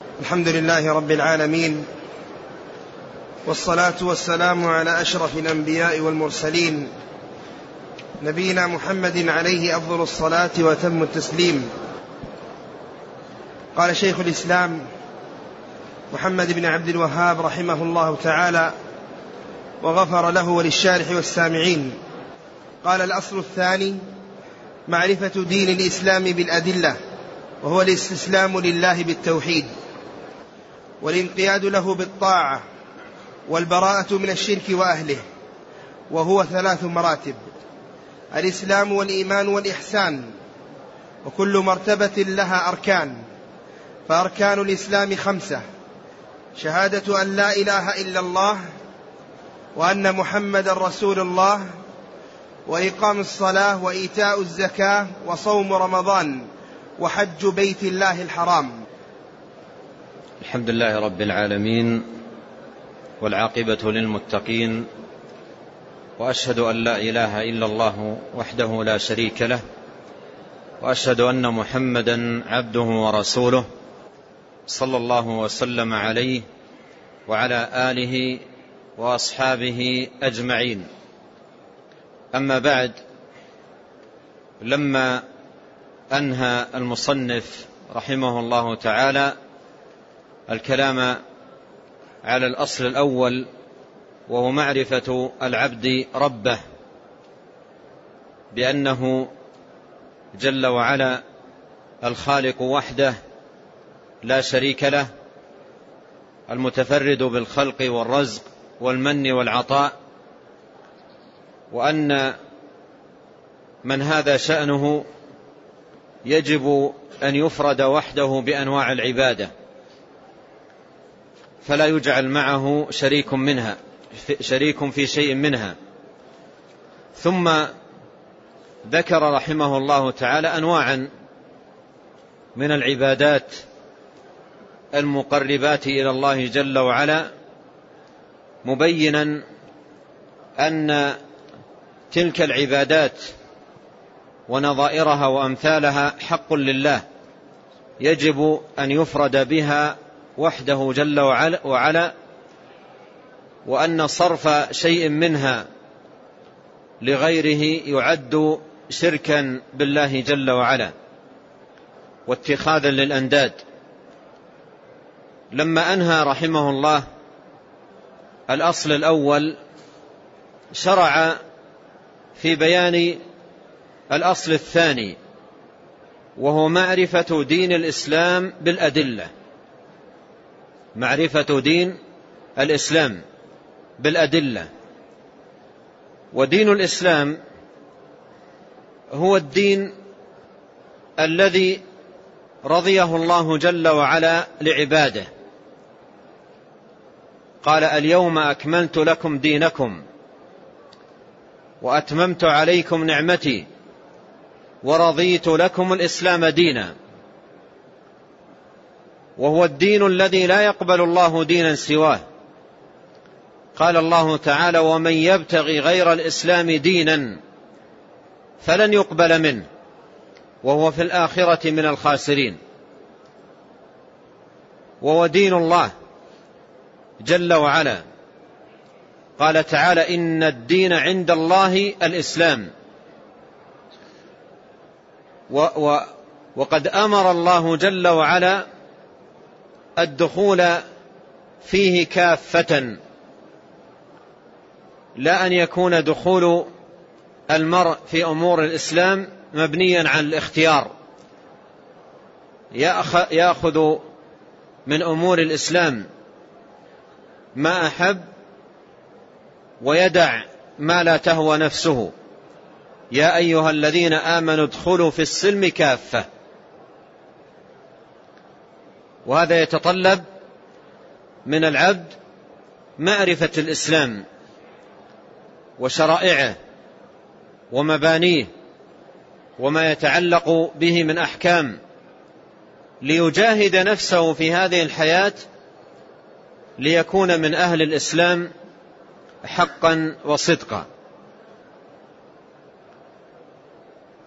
الحمد لله رب العالمين، والصلاة والسلام على أشرف الأنبياء والمرسلين، نبينا محمد عليه أفضل الصلاة وأتم التسليم. قال شيخ الإسلام محمد بن عبد الوهاب رحمه الله تعالى وغفر له وللشارح والسامعين. قال: الأصل الثاني معرفة دين الإسلام بالأدلة، وهو الاستسلام لله بالتوحيد، والانقياد له بالطاعة، والبراءة من الشرك وأهله، وهو 3 مراتب: الإسلام والإيمان والإحسان، وكل مرتبة لها أركان. فأركان الإسلام 5: شهادة أن لا إله إلا الله، وأن محمد رسول الله، وإقام الصلاة، وإيتاء الزكاة، وصوم رمضان، وحج بيت الله الحرام. الحمد لله رب العالمين، والعاقبة للمتقين، وأشهد أن لا إله إلا الله وحده لا شريك له، وأشهد أن محمدا عبده ورسوله، صلى الله وسلم عليه وعلى آله وأصحابه أجمعين. أما بعد، لما أنهى المصنف رحمه الله تعالى الكلام على الأصل الأول، وهو معرفة العبد ربه بأنه جل وعلا الخالق وحده لا شريك له، المتفرد بالخلق والرزق والمن والعطاء، وأن من هذا شأنه يجب أن يفرد وحده بأنواع العبادة، فلا يجعل معه شريك في شيء منها. ثم ذكر رحمه الله تعالى أنواعا من العبادات المقربات إلى الله جل وعلا، مبينا أن تلك العبادات ونظائرها وأمثالها حق لله، يجب أن يفرد بها وحده جل وعلا، وأن صرف شيء منها لغيره يعد شركا بالله جل وعلا واتخاذا للأنداد. لما أنهى رحمه الله الأصل الأول، شرع في بيان الأصل الثاني، وهو معرفة دين الإسلام بالأدلة. معرفة دين الإسلام بالأدلة. ودين الإسلام هو الدين الذي رضيه الله جل وعلا لعباده. قال: اليوم أكملت لكم دينكم وأتممت عليكم نعمتي ورضيت لكم الإسلام دينا. وهو الدين الذي لا يقبل الله دينا سواه. قال الله تعالى: ومن يبتغي غير الإسلام دينا فلن يقبل منه وهو في الآخرة من الخاسرين. وهو دين الله جل وعلا. قال تعالى: إن الدين عند الله الإسلام. وقد أمر الله جل وعلا الدخول فيه كافة، لا أن يكون دخول المرء في أمور الإسلام مبنيا على الاختيار، يأخذ من أمور الإسلام ما أحب ويدع ما لا تهوى نفسه. يا أيها الذين آمنوا ادخلوا في السلم كافة. وهذا يتطلب من العبد معرفة الإسلام وشرائعه ومبانيه وما يتعلق به من أحكام، ليجاهد نفسه في هذه الحياة ليكون من أهل الإسلام حقا وصدقا.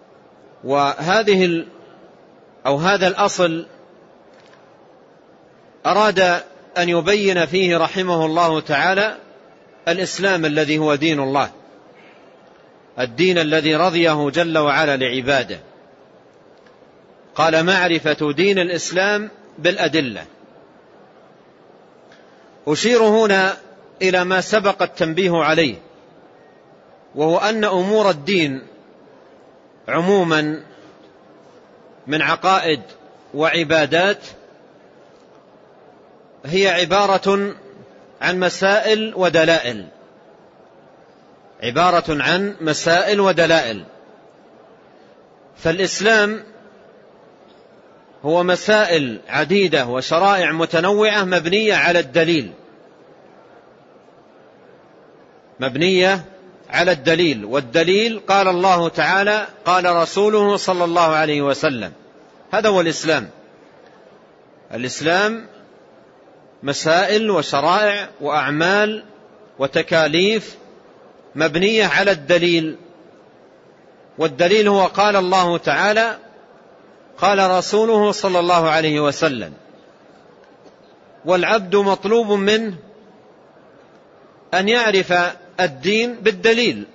وهذا الأصل أراد أن يبين فيه رحمه الله تعالى الإسلام الذي هو دين الله، الدين الذي رضيه جل وعلا لعباده. قال: معرفة دين الإسلام بالأدلة. أشير هنا إلى ما سبق التنبيه عليه، وهو أن أمور الدين عموما من عقائد وعبادات هي عبارة عن مسائل ودلائل، عبارة عن مسائل ودلائل. فالإسلام هو مسائل عديدة وشرائع متنوعة مبنية على الدليل، مبنية على الدليل. والدليل قال الله تعالى، قال رسوله صلى الله عليه وسلم. هذا هو الإسلام. الإسلام مسائل وشرائع وأعمال وتكاليف مبنية على الدليل، والدليل هو قال الله تعالى، قال رسوله صلى الله عليه وسلم. والعبد مطلوب منه أن يعرف الدين بالدليل،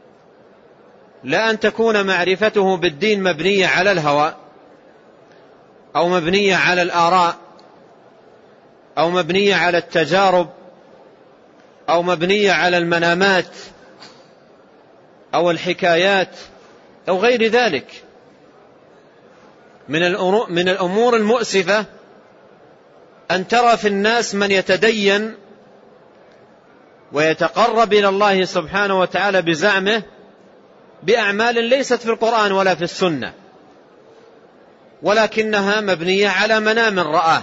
لا أن تكون معرفته بالدين مبنية على الهوى أو مبنية على الآراء أو مبنية على التجارب أو مبنية على المنامات أو الحكايات أو غير ذلك من الأمور المؤسفة أن ترى في الناس من يتدين ويتقرب إلى الله سبحانه وتعالى بزعمه بأعمال ليست في القرآن ولا في السنة، ولكنها مبنية على منام رآه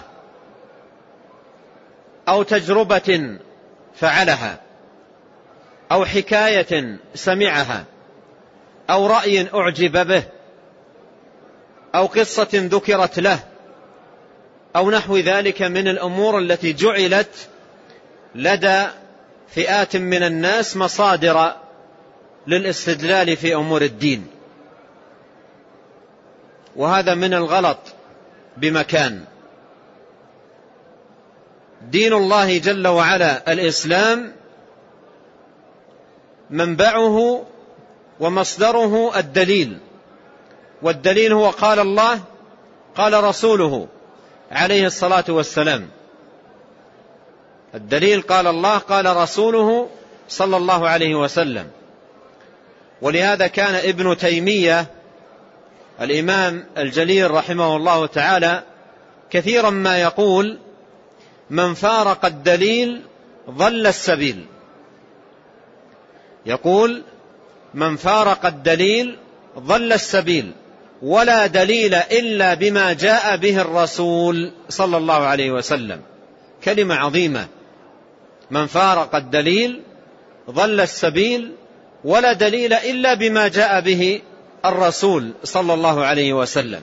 أو تجربة فعلها أو حكاية سمعها أو رأي أعجب به أو قصة ذكرت له أو نحو ذلك من الأمور التي جعلت لدى فئات من الناس مصادر للاستدلال في أمور الدين. وهذا من الغلط بمكان. دين الله جل وعلا الإسلام منبعه ومصدره الدليل، والدليل هو قال الله قال رسوله عليه الصلاة والسلام. الدليل قال الله قال رسوله صلى الله عليه وسلم. ولهذا كان ابن تيمية الإمام الجليل رحمه الله تعالى كثيرا ما يقول: من فارق الدليل ضل السبيل. يقول: من فارق الدليل ضل السبيل، ولا دليل إلا بما جاء به الرسول صلى الله عليه وسلم. كلمة عظيمة. من فارق الدليل ضل السبيل، ولا دليل إلا بما جاء به الرسول صلى الله عليه وسلم.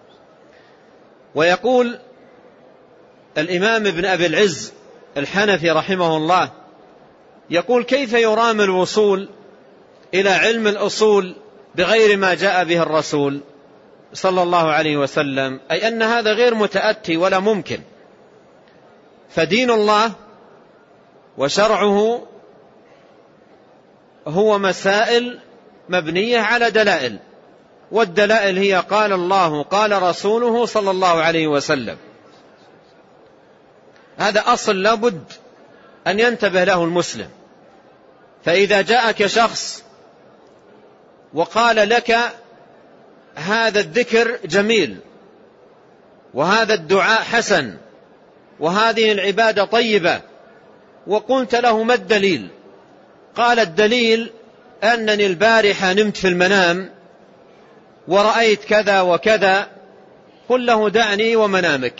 ويقول الإمام ابن أبي العز الحنفي رحمه الله، يقول: كيف يرام الوصول إلى علم الأصول بغير ما جاء به الرسول صلى الله عليه وسلم؟ أي أن هذا غير متأتي ولا ممكن. فدين الله وشرعه هو مسائل مبنية على دلائل، والدلائل هي قال الله قال رسوله صلى الله عليه وسلم. هذا أصل لابد أن ينتبه له المسلم. فإذا جاءك شخص وقال لك هذا الذكر جميل وهذا الدعاء حسن وهذه العبادة طيبة، وقلت له: ما الدليل؟ قال: الدليل أنني البارحة نمت في المنام ورأيت كذا وكذا. قل له: دعني ومنامك.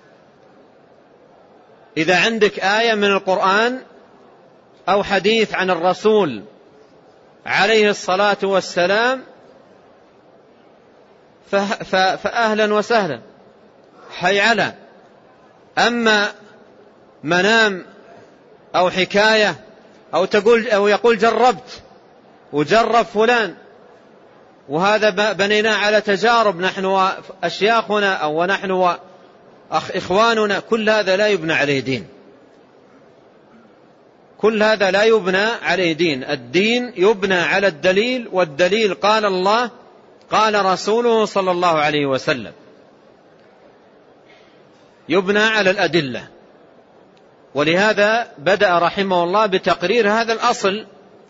إذا عندك آية من القرآن أو حديث عن الرسول عليه الصلاة والسلام فأهلا وسهلا، حي على. أما منام أو حكاية أو يقول جربت وجرب فلان، وهذا بنيناه على تجارب نحن وأشياخنا أو ونحن إخواننا، كل هذا لا يبنى عليه دين، كل هذا لا يبنى عليه دين. الدين يبنى على الدليل، والدليل قال الله قال رسوله صلى الله عليه وسلم، يبنى على الأدلة. ولهذا بدأ رحمه الله بتقرير هذا الأصل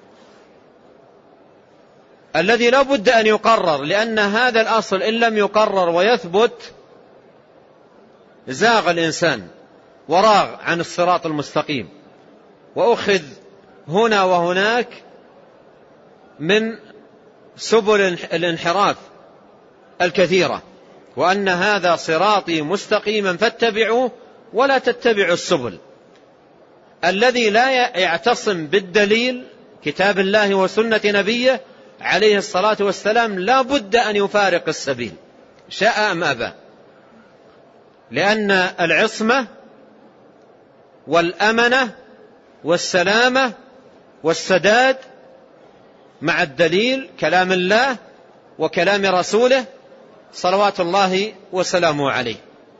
الذي لا بد أن يقرر، لأن هذا الأصل إن لم يقرر ويثبت زاغ الإنسان وراغ عن الصراط المستقيم، وأخذ هنا وهناك من سبل الانحراف الكثيرة، وأن هذا صراطي مستقيما فاتبعوه ولا تتبعوا السبل. الذي لا يعتصم بالدليل كتاب الله وسنة نبيه عليه الصلاة والسلام لا بد أن يفارق السبيل شاء أم أبى، لأن العصمة والأمنة والسلامة والسداد مع الدليل كلام الله وكلام رسوله صلوات الله وسلامه عليه.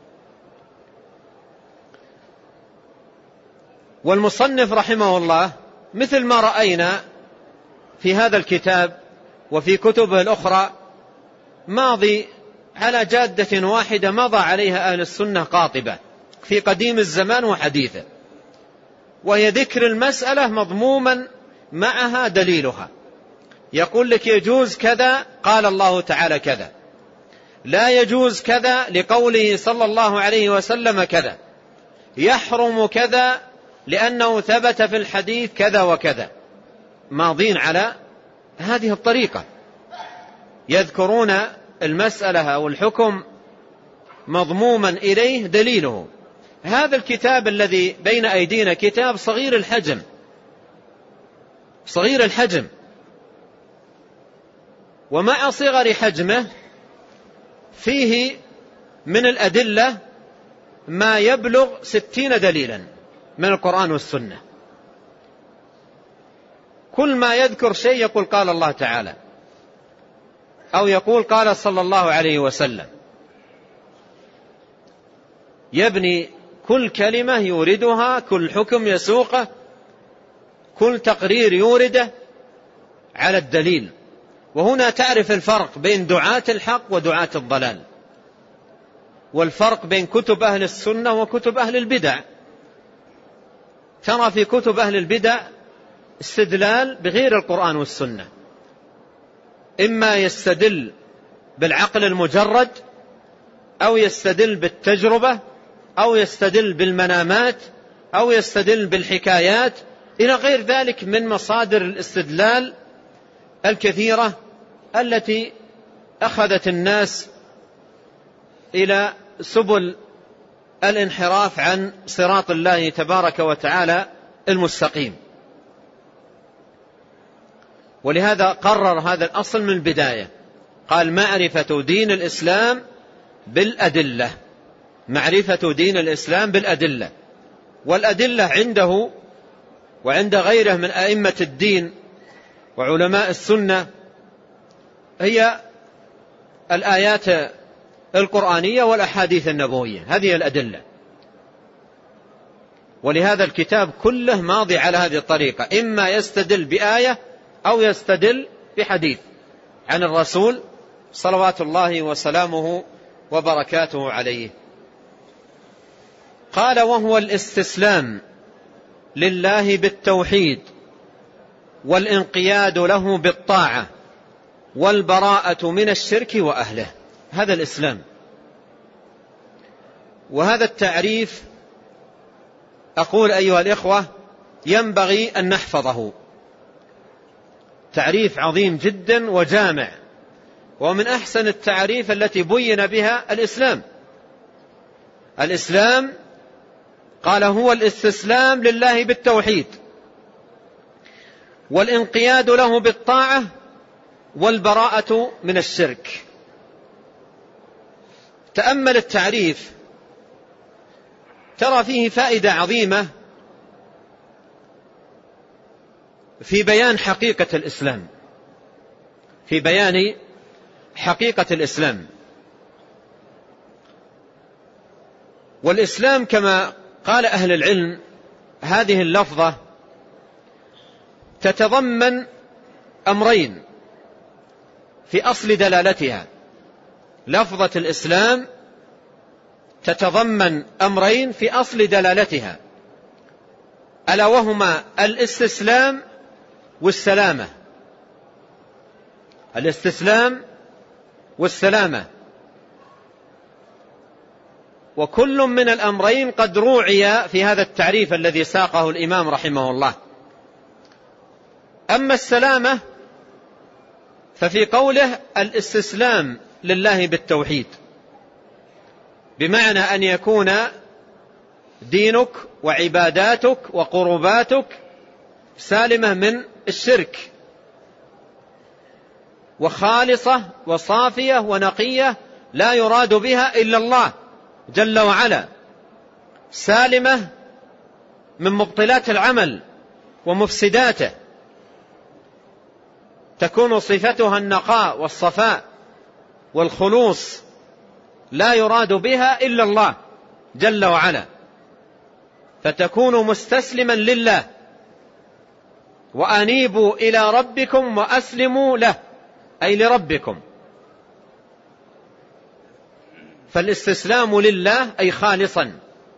والمصنف رحمه الله مثل ما رأينا في هذا الكتاب وفي كتبه الأخرى ماضي على جادة واحدة مضى عليها أهل السنة قاطبة في قديم الزمان وحديثه، وهي ذكر المسألة مضموما معها دليلها. يقول لك يجوز كذا قال الله تعالى كذا، لا يجوز كذا لقوله صلى الله عليه وسلم كذا، يحرم كذا لأنه ثبت في الحديث كذا وكذا. ماضين على هذه الطريقة، يذكرون المسألة أو الحكم مضموما إليه دليله. هذا الكتاب الذي بين أيدينا كتاب صغير الحجم، صغير الحجم، ومع صغر حجمه فيه من الأدلة ما يبلغ 60 دليلا من القرآن والسنة. كل ما يذكر شيء يقول قال الله تعالى، أو يقول قال صلى الله عليه وسلم، يبني كل كلمة يوردها، كل حكم يسوقه، كل تقرير يورده على الدليل. وهنا تعرف الفرق بين دعاة الحق ودعاة الضلال، والفرق بين كتب أهل السنة وكتب أهل البدع. ترى في كتب أهل البدع استدلال بغير القرآن والسنة، إما يستدل بالعقل المجرد، أو يستدل بالتجربة، أو يستدل بالمنامات، أو يستدل بالحكايات، إلى غير ذلك من مصادر الاستدلال الكثيرة التي أخذت الناس إلى سبل الانحراف عن صراط الله تبارك وتعالى المستقيم. ولهذا قرر هذا الأصل من البداية، قال معرفة دين الإسلام بالأدلة، معرفة دين الإسلام بالأدلة. والأدلة عنده وعند غيره من أئمة الدين وعلماء السنة هي الآيات القرآنية والأحاديث النبوية، هذه الأدلة. ولهذا الكتاب كله ماضي على هذه الطريقة، إما يستدل بآية أو يستدل بحديث عن الرسول صلوات الله وسلامه وبركاته عليه. قال وهو الاستسلام لله بالتوحيد، والانقياد له بالطاعة، والبراءة من الشرك وأهله. هذا الإسلام. وهذا التعريف أقول أيها الإخوة ينبغي أن نحفظه، تعريف عظيم جدا وجامع، ومن أحسن التعريف التي بين بها الإسلام. الإسلام قال هو الاستسلام لله بالتوحيد، والانقياد له بالطاعة، والبراءة من الشرك. تأمل التعريف ترى فيه فائدة عظيمة في بيان حقيقة الإسلام، في بيان حقيقة الإسلام. والإسلام كما قال أهل العلم هذه اللفظة تتضمن أمرين في أصل دلالتها. لفظة الإسلام تتضمن أمرين في أصل دلالتها، ألا وهما الاستسلام والسلامة. الاستسلام والسلامة، وكل من الأمرين قد روعي في هذا التعريف الذي ساقه الإمام رحمه الله. أما السلامة ففي قوله الاستسلام لله بالتوحيد، بمعنى أن يكون دينك وعباداتك وقرباتك سالمة من الشرك، وخالصة وصافية ونقية لا يراد بها إلا الله جل وعلا، سالمة من مبطلات العمل ومفسداته، تكون صفتها النقاء والصفاء والخلوص، لا يراد بها إلا الله جل وعلا، فتكون مستسلما لله. وأنيبوا إلى ربكم وأسلموا له، أي لربكم. فالاستسلام لله أي خالصا،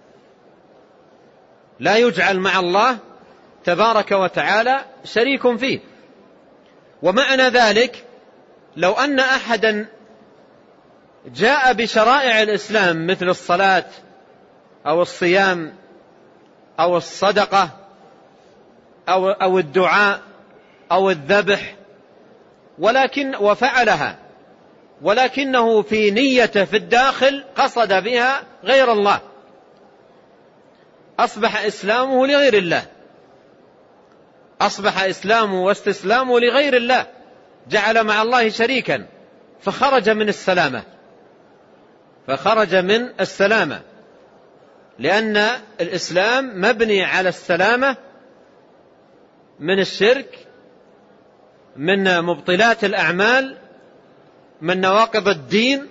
لا يجعل مع الله تبارك وتعالى شريك فيه. ومعنى ذلك لو أن أحدا جاء بشرائع الإسلام مثل الصلاة أو الصيام أو الصدقة أو الدعاء أو الذبح وفعلها، ولكنه في نيته في الداخل قصد بها غير الله، أصبح إسلامه لغير الله، أصبح إسلامه واستسلامه لغير الله، جعل مع الله شريكا، فخرج من السلامة، لأن الإسلام مبني على السلامة من الشرك، من مبطلات الأعمال، من نواقض الدين،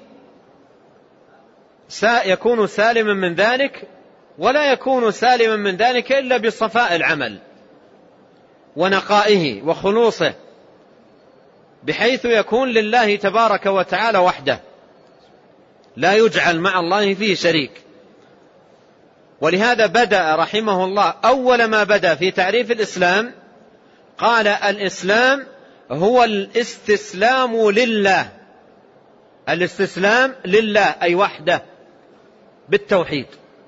يكون سالما من ذلك، ولا يكون سالما من ذلك إلا بصفاء العمل ونقائه وخلوصه، بحيث يكون لله تبارك وتعالى وحده، لا يجعل مع الله فيه شريك. ولهذا بدأ رحمه الله أول ما بدأ في تعريف الإسلام قال الإسلام هو الاستسلام لله. الاستسلام لله أي وحده بالتوحيد.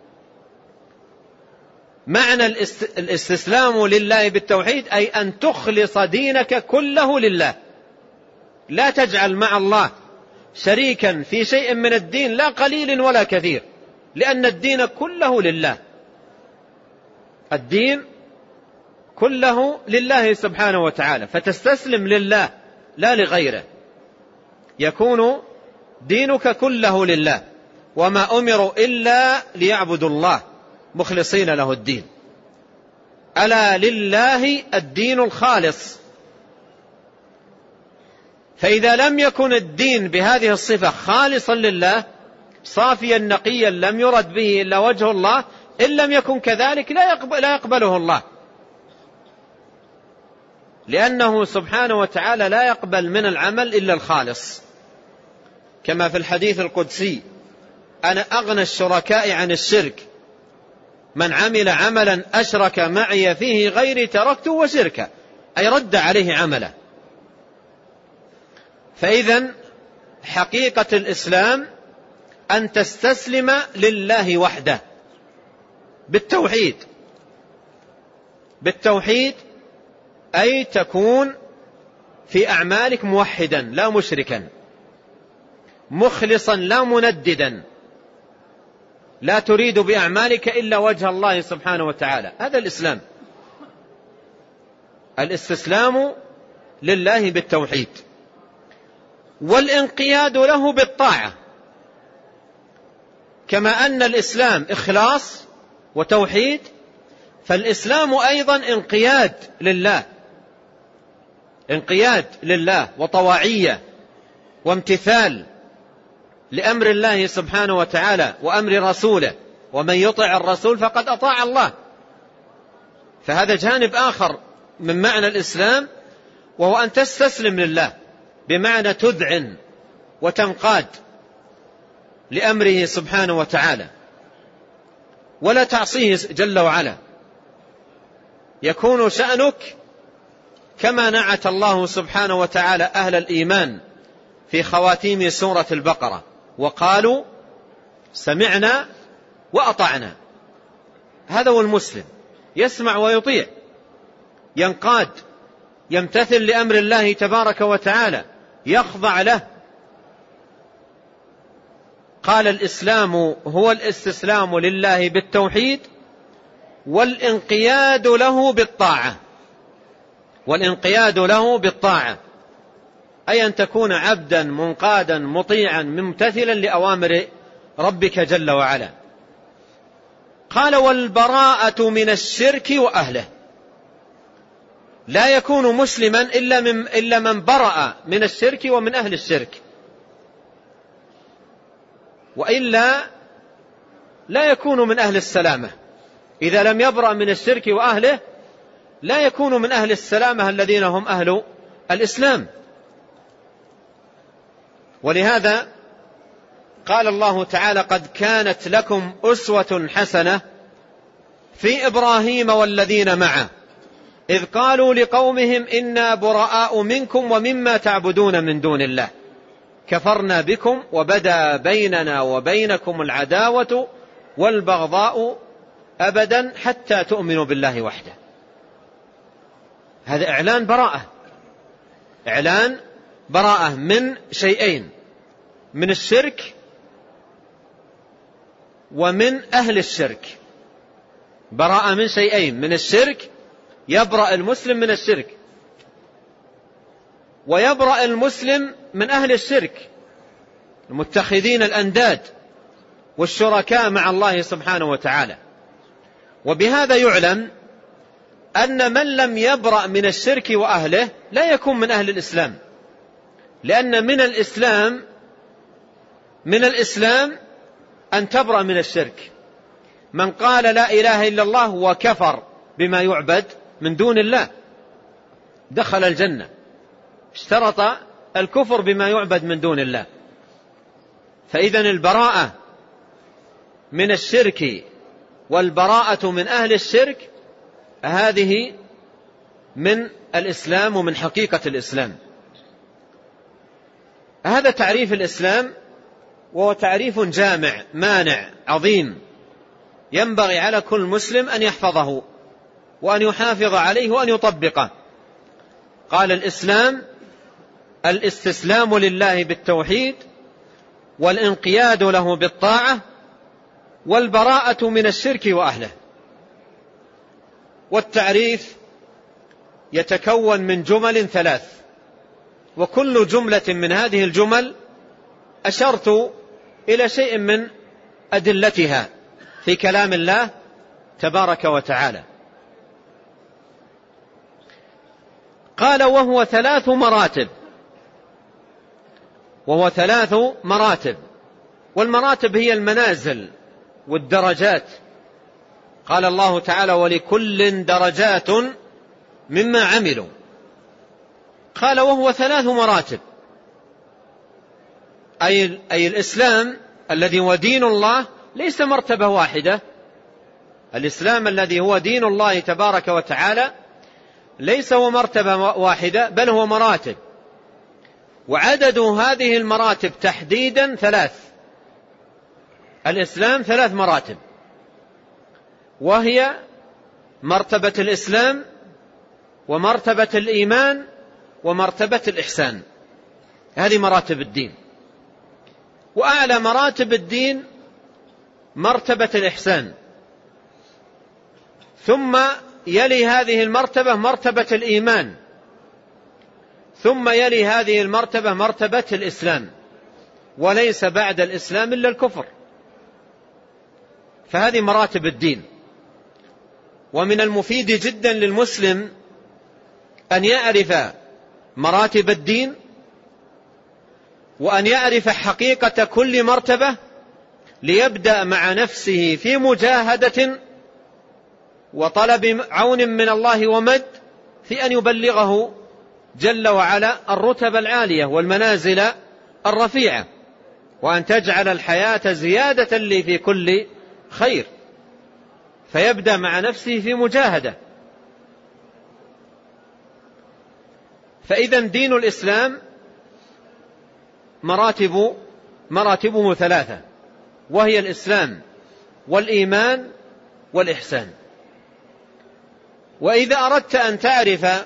معنى الاستسلام لله بالتوحيد أي أن تخلص دينك كله لله، لا تجعل مع الله شريكا في شيء من الدين، لا قليل ولا كثير، لأن الدين كله لله، الدين كله لله سبحانه وتعالى، فتستسلم لله لا لغيره، يكون دينك كله لله. وما أمروا إلا ليعبدوا الله مخلصين له الدين، ألا لله الدين الخالص. فإذا لم يكن الدين بهذه الصفة خالصا لله صافيا نقيا لم يرد به إلا وجه الله، إن لم يكن كذلك لا يقبله الله، لأنه سبحانه وتعالى لا يقبل من العمل إلا الخالص، كما في الحديث القدسي: أنا أغنى الشركاء عن الشرك، من عمل عملا أشرك معي فيه غيري تركته وشركه، أي رد عليه عمله. فإذن حقيقة الإسلام أن تستسلم لله وحده بالتوحيد، أي تكون في أعمالك موحدا لا مشركا، مخلصا لا منددا، لا تريد بأعمالك إلا وجه الله سبحانه وتعالى. هذا الإسلام، الاستسلام لله بالتوحيد، والانقياد له بالطاعة. كما أن الإسلام إخلاص وتوحيد، فالإسلام أيضا انقياد لله وطواعية وامتثال لأمر الله سبحانه وتعالى وأمر رسوله ومن يطع الرسول فقد أطاع الله. فهذا جانب آخر من معنى الإسلام، وهو أن تستسلم لله، بمعنى تذعن وتنقاد لأمره سبحانه وتعالى ولا تعصيه جل وعلا. يكون شأنك كما نعت الله سبحانه وتعالى أهل الإيمان في خواتيم سورة البقرة: وقالوا سمعنا وأطعنا. هذا هو المسلم، يسمع ويطيع، ينقاد، يمتثل لأمر الله تبارك وتعالى، يخضع له. قال الإسلام هو الاستسلام لله بالتوحيد والانقياد له بالطاعة. والانقياد له بالطاعة أي أن تكون عبدا منقادا مطيعا ممتثلا لأوامر ربك جل وعلا. قال: والبراءة من الشرك وأهله. لا يكون مسلما إلا من برأ من الشرك ومن أهل الشرك، وإلا لا يكون من أهل السلامة. إذا لم يبرأ من الشرك وأهله لا يكون من أهل السلامة الذين هم أهل الإسلام. ولهذا قال الله تعالى: قد كانت لكم أسوة حسنة في إبراهيم والذين معه إذ قالوا لقومهم إنا براء منكم ومما تعبدون من دون الله كفرنا بكم وبدا بيننا وبينكم العداوة والبغضاء أبدا حتى تؤمنوا بالله وحده. هذا إعلان براءة، إعلان براءة من شيئين: من الشرك ومن أهل الشرك. براءة من شيئين: من الشرك، يبرأ المسلم من الشرك، ويبرأ المسلم من أهل الشرك المتخذين الأنداد والشركاء مع الله سبحانه وتعالى. وبهذا يعلم أن من لم يبرأ من الشرك وأهله لا يكون من أهل الإسلام، لأن من الإسلام أن تبرأ من الشرك. من قال لا إله إلا الله وكفر بما يعبد من دون الله دخل الجنة، اشترط الكفر بما يعبد من دون الله. فإذن البراءة من الشرك والبراءة من أهل الشرك هذه من الإسلام ومن حقيقة الإسلام. هذا تعريف الإسلام، وهو تعريف جامع مانع عظيم ينبغي على كل مسلم أن يحفظه وأن يحافظ عليه وأن يطبقه. قال: الإسلام الاستسلام لله بالتوحيد والانقياد له بالطاعة والبراءة من الشرك وأهله. والتعريف يتكون من جمل ثلاث، وكل جملة من هذه الجمل أشرت إلى شيء من أدلتها في كلام الله تبارك وتعالى. قال: وهو ثلاث مراتب. والمراتب هي المنازل والدرجات. قال الله تعالى: ولكل درجات مما عملوا. قال: وهو ثلاث مراتب، أي الإسلام الذي هو دين الله ليس مرتبة واحدة. الإسلام الذي هو دين الله تبارك وتعالى ليس هو مرتبة واحدة، بل هو مراتب. وعدد هذه المراتب تحديدا ثلاث. الإسلام ثلاث مراتب، وهي مرتبة الإسلام ومرتبة الإيمان ومرتبة الإحسان. هذه مراتب الدين. وأعلى مراتب الدين مرتبة الإحسان، ثم يلي هذه المرتبة مرتبة الإيمان، ثم يلي هذه المرتبة مرتبة الإسلام، وليس بعد الإسلام إلا الكفر. فهذه مراتب الدين. ومن المفيد جدا للمسلم أن يعرف مراتب الدين، وأن يعرف حقيقة كل مرتبة، ليبدأ مع نفسه في مجاهدة وطلب عون من الله ومد في أن يبلغه جل وعلا الرتب العالية والمنازل الرفيعة، وأن تجعل الحياة زيادة لي في كل خير، فيبدأ مع نفسه في مجاهدة. فإذا دين الإسلام مراتبه ثلاثة، وهي الإسلام والإيمان والإحسان. وإذا أردت أن تعرف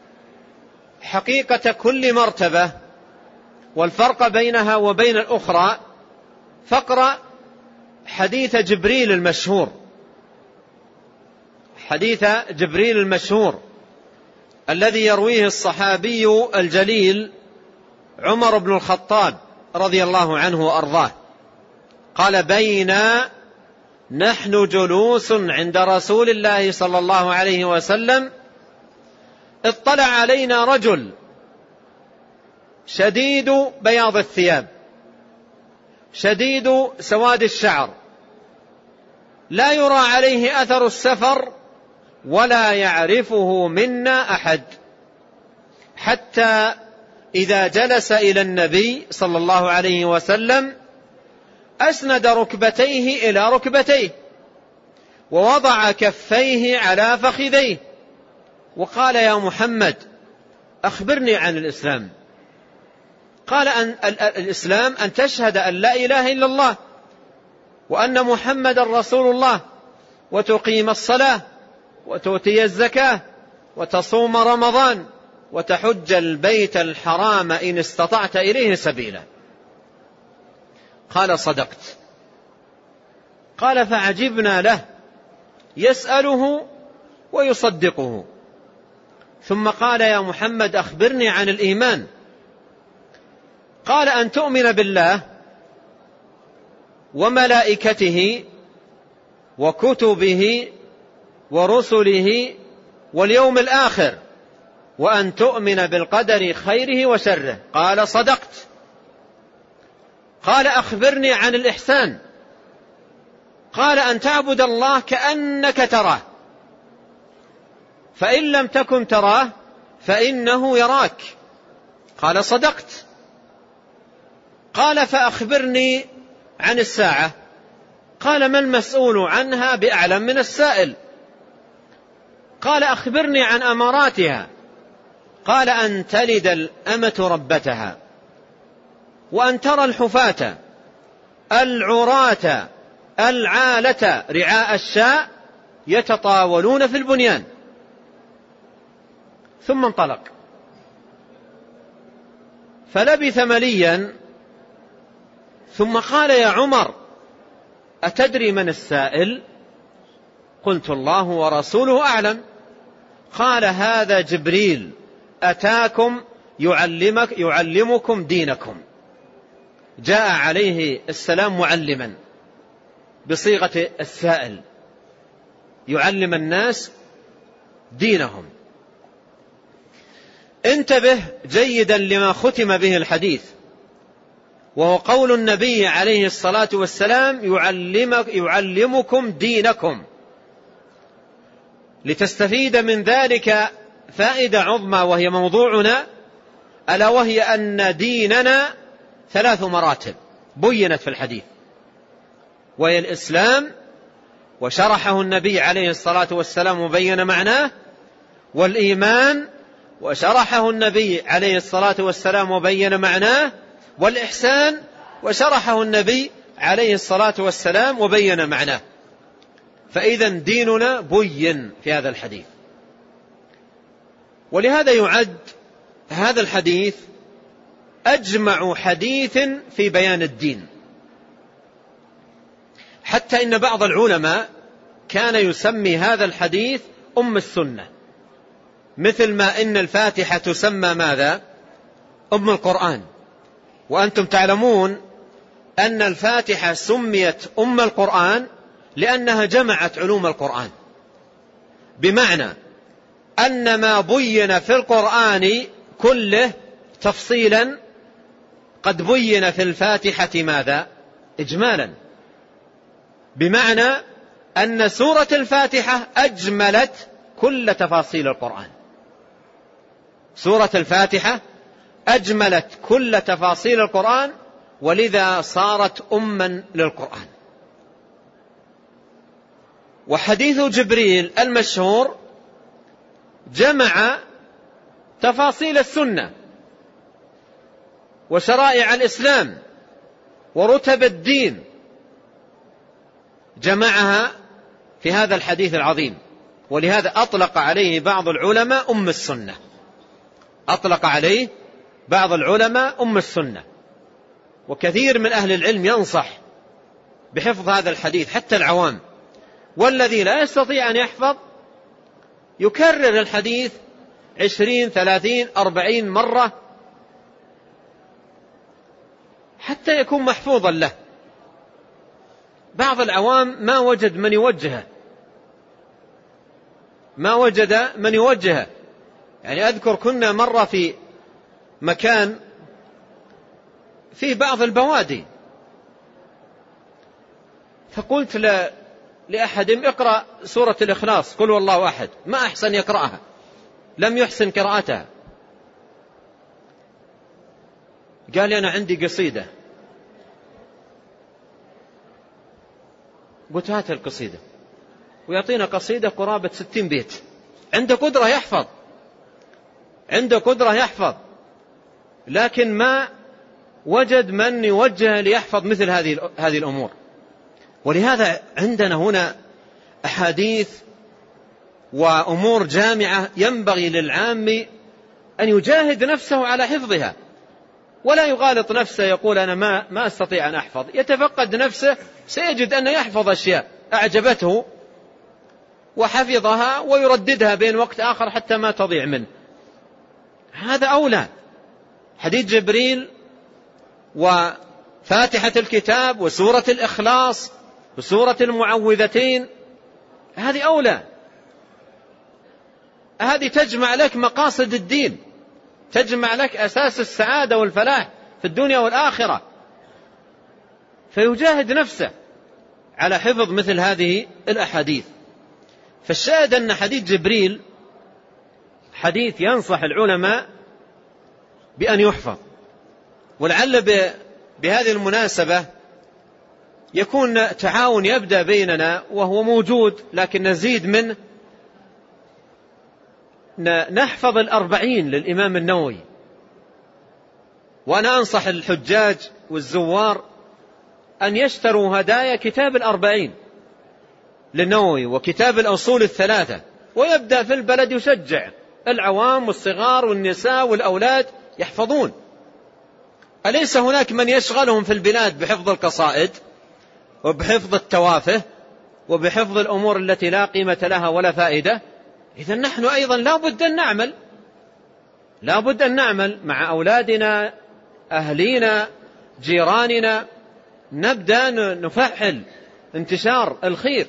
حقيقة كل مرتبة والفرق بينها وبين الأخرى فاقرأ حديث جبريل المشهور، حديث جبريل المشهور الذي يرويه الصحابي الجليل عمر بن الخطاب رضي الله عنه وأرضاه، قال: بينا نحن جلوس عند رسول الله صلى الله عليه وسلم اطلع علينا رجل شديد بياض الثياب شديد سواد الشعر، لا يرى عليه أثر السفر ولا يعرفه منا أحد، حتى إذا جلس إلى النبي صلى الله عليه وسلم أسند ركبتيه إلى ركبتيه ووضع كفيه على فخذيه وقال: يا محمد أخبرني عن الإسلام. قال: الإسلام أن تشهد أن لا إله إلا الله وأن محمد رسول الله، وتقيم الصلاة، وتؤتي الزكاة، وتصوم رمضان، وتحج البيت الحرام إن استطعت إليه سبيلا. قال: صدقت. قال: فعجبنا له يسأله ويصدقه. ثم قال: يا محمد أخبرني عن الإيمان. قال: أن تؤمن بالله وملائكته وكتبه ورسله واليوم الآخر، وأن تؤمن بالقدر خيره وشره. قال: صدقت. قال: أخبرني عن الإحسان. قال: أن تعبد الله كأنك تراه، فإن لم تكن تراه فإنه يراك. قال: صدقت. قال: فأخبرني عن الساعة. قال: ما المسؤول عنها بأعلم من السائل. قال: أخبرني عن أماراتها. قال: أن تلد الأمة ربتها، وأن ترى الحفاة العراة العالة رعاء الشاء يتطاولون في البنيان. ثم انطلق، فلبث مليا، ثم قال: يا عمر أتدري من السائل؟ قلت: الله ورسوله أعلم. قال: هذا جبريل أتاكم يعلمكم دينكم. جاء عليه السلام معلما بصيغة السائل، يعلم الناس دينهم. انتبه جيدا لما ختم به الحديث، وهو قول النبي عليه الصلاة والسلام: يعلمكم دينكم، لتستفيد من ذلك فائدة عظمى، وهي موضوعنا، ألا وهي أن ديننا 3 مراتب بينت في الحديث، وهي الإسلام وشرحه النبي عليه الصلاة والسلام وبين معناه، والإيمان وشرحه النبي عليه الصلاة والسلام وبين معناه، والإحسان وشرحه النبي عليه الصلاة والسلام وبين معناه. فإذا ديننا بين في هذا الحديث، ولهذا يعد هذا الحديث أجمع حديث في بيان الدين، حتى إن بعض العلماء كان يسمي هذا الحديث أم السنة، مثل ما إن الفاتحة تسمى ماذا؟ أم القرآن. وأنتم تعلمون أن الفاتحة سميت أم القرآن لأنها جمعت علوم القرآن، بمعنى أن ما بين في القرآن كله تفصيلا قد بين في الفاتحة ماذا؟ إجمالا. بمعنى أن سورة الفاتحة أجملت كل تفاصيل القرآن. سورة الفاتحة أجملت كل تفاصيل القرآن، ولذا صارت أما للقرآن. وحديث جبريل المشهور جمع تفاصيل السنة وشرائع الإسلام ورتب الدين، جمعها في هذا الحديث العظيم. ولهذا أطلق عليه بعض العلماء أم السنة، أطلق عليه بعض العلماء أم السنة. وكثير من أهل العلم ينصح بحفظ هذا الحديث حتى العوام، والذي لا يستطيع أن يحفظ يكرر الحديث 20 30 40 مرة حتى يكون محفوظا له. بعض العوام ما وجد من يوجهه، ما وجد من يوجهه. يعني أذكر كنا مرة في مكان في بعض البوادي، فقلت لأحدهم اقرأ سورة الإخلاص قل والله أحد، ما أحسن يقرأها، لم يحسن قراءتها. قال لي أنا عندي قصيدة. قلت هات القصيدة، ويعطينا قصيدة قرابة 60 بيت. عنده قدرة يحفظ، عنده قدرة يحفظ، لكن ما وجد من يوجه ليحفظ مثل هذه الأمور. ولهذا عندنا هنا أحاديث وأمور جامعة ينبغي للعام أن يجاهد نفسه على حفظها، ولا يغالط نفسه يقول أنا ما أستطيع أن أحفظ. يتفقد نفسه سيجد أن يحفظ أشياء أعجبته وحفظها ويرددها بين وقت آخر حتى ما تضيع منه. هذا أولى. حديث جبريل وفاتحة الكتاب وسورة الإخلاص وسورة المعوذتين هذه أولى. هذه تجمع لك مقاصد الدين، تجمع لك أساس السعادة والفلاح في الدنيا والآخرة. فيجاهد نفسه على حفظ مثل هذه الأحاديث. فالشاهد أن حديث جبريل حديث ينصح العلماء بأن يحفظ. ولعل بهذه المناسبة يكون تعاون يبدأ بيننا وهو موجود، لكن نزيد منه. نحفظ 40 للإمام النووي. وأنا أنصح الحجاج والزوار أن يشتروا هدايا كتاب 40 للنووي وكتاب الأصول 3، ويبدأ في البلد يشجع العوام والصغار والنساء والأولاد يحفظون. أليس هناك من يشغلهم في البلاد بحفظ القصائد وبحفظ التوافه وبحفظ الأمور التي لا قيمة لها ولا فائدة؟ إذن نحن أيضا لا بد أن نعمل مع أولادنا، أهلينا، جيراننا. نبدأ نفعل انتشار الخير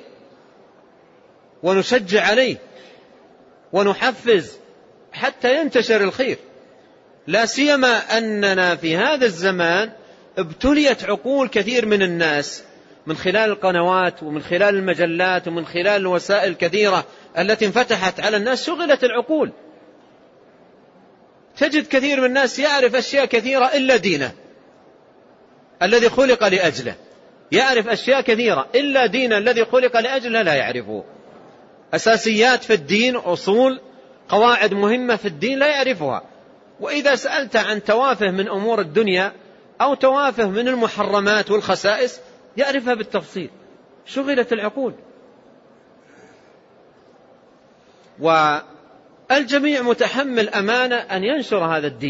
ونشجع عليه ونحفز حتى ينتشر الخير. لا سيما أننا في هذا الزمان ابتليت عقول كثير من الناس من خلال القنوات ومن خلال المجلات ومن خلال الوسائل الكثيرة التي انفتحت على الناس. شغلت العقول. تجد كثير من الناس يعرف أشياء كثيرة إلا دينه الذي خلق لأجله، يعرف أشياء كثيرة إلا دين الذي خلق لأجله لا يعرفه. أساسيات في الدين، أصول، قواعد مهمة في الدين لا يعرفها. وإذا سألت عن توافه من أمور الدنيا أو توافه من المحرمات والخسائس يعرفها بالتفصيل. شغلت العقول. والجميع متحمل أمانة أن ينشر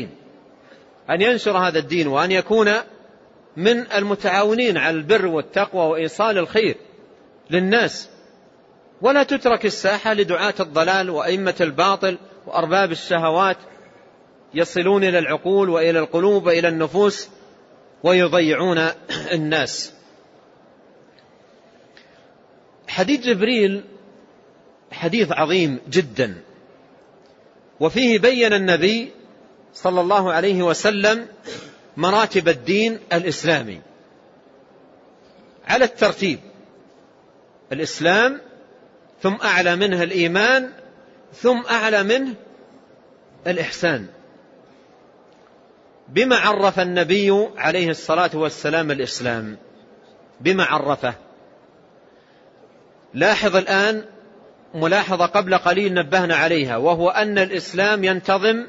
هذا الدين، وأن يكون من المتعاونين على البر والتقوى وإيصال الخير للناس. ولا تترك الساحة لدعاة الضلال وأئمة الباطل وأرباب الشهوات يصلون إلى العقول وإلى القلوب وإلى النفوس ويضيعون الناس. حديث جبريل حديث عظيم جدا، وفيه بين النبي صلى الله عليه وسلم مراتب الدين الإسلامي على الترتيب. الإسلام، ثم أعلى منه الإيمان، ثم أعلى منه الإحسان. بما عرف النبي عليه الصلاة والسلام الإسلام؟ بما عرفه؟ لاحظ الآن ملاحظة قبل قليل نبهنا عليها، وهو أن الإسلام ينتظم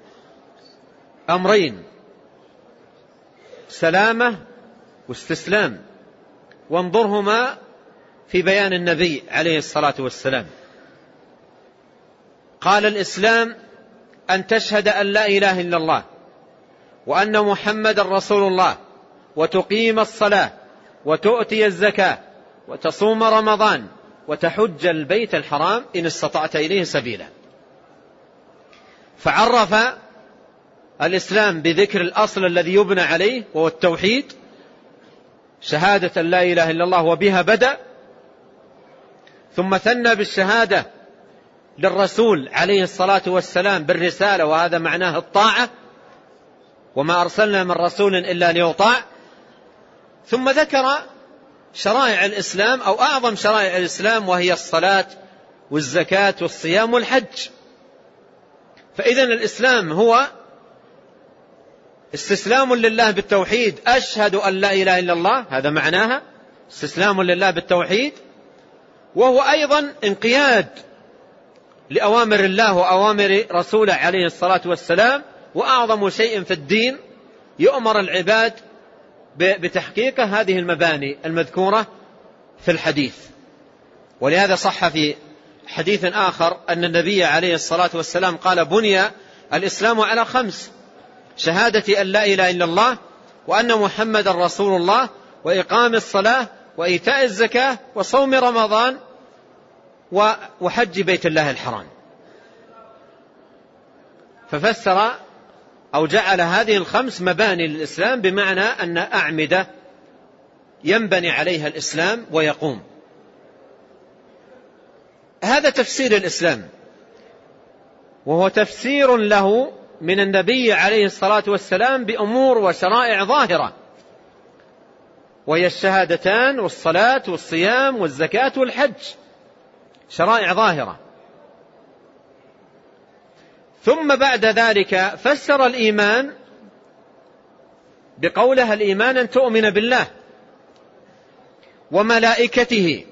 أمرين: سلامة واستسلام، وانظرهما في بيان النبي عليه الصلاة والسلام. قال: الإسلام أن تشهد أن لا إله إلا الله وأن محمد رسول الله، وتقيم الصلاة، وتؤتي الزكاة، وتصوم رمضان، وتحج البيت الحرام إن استطعت إليه سبيلا. فعرف الإسلام بذكر الأصل الذي يبنى عليه، وهو التوحيد، شهادة لا إله إلا الله، وبها بدأ. ثم ثنى بالشهادة للرسول عليه الصلاة والسلام بالرسالة، وهذا معناه الطاعة، وما أرسلنا من رسول إلا ليطاع. ثم ذكر شرائع الإسلام أو أعظم شرائع الإسلام، وهي الصلاة والزكاة والصيام والحج. فإذن الإسلام هو استسلام لله بالتوحيد، أشهد أن لا إله إلا الله، هذا معناها استسلام لله بالتوحيد، وهو أيضا انقياد لأوامر الله وأوامر رسوله عليه الصلاة والسلام. وأعظم شيء في الدين يؤمر العباد بتحقيقه هذه المباني المذكورة في الحديث. ولهذا صح في حديث آخر أن النبي عليه الصلاة والسلام قال: بني الإسلام على 5: شهادة أن لا إله إلا الله، وأن محمد رسول الله، وإقام الصلاة، وإيتاء الزكاة، وصوم رمضان، وحج بيت الله الحرام. ففسر أو جعل هذه 5 مباني للإسلام، بمعنى أن أعمدة ينبني عليها الإسلام ويقوم. هذا تفسير الإسلام، وهو تفسير له من النبي عليه الصلاة والسلام بأمور وشرائع ظاهرة، وهي الشهادتان والصلاة والصيام والزكاة والحج، شرائع ظاهرة. ثم بعد ذلك فسر الإيمان بقوله: الإيمان أن تؤمن بالله وملائكته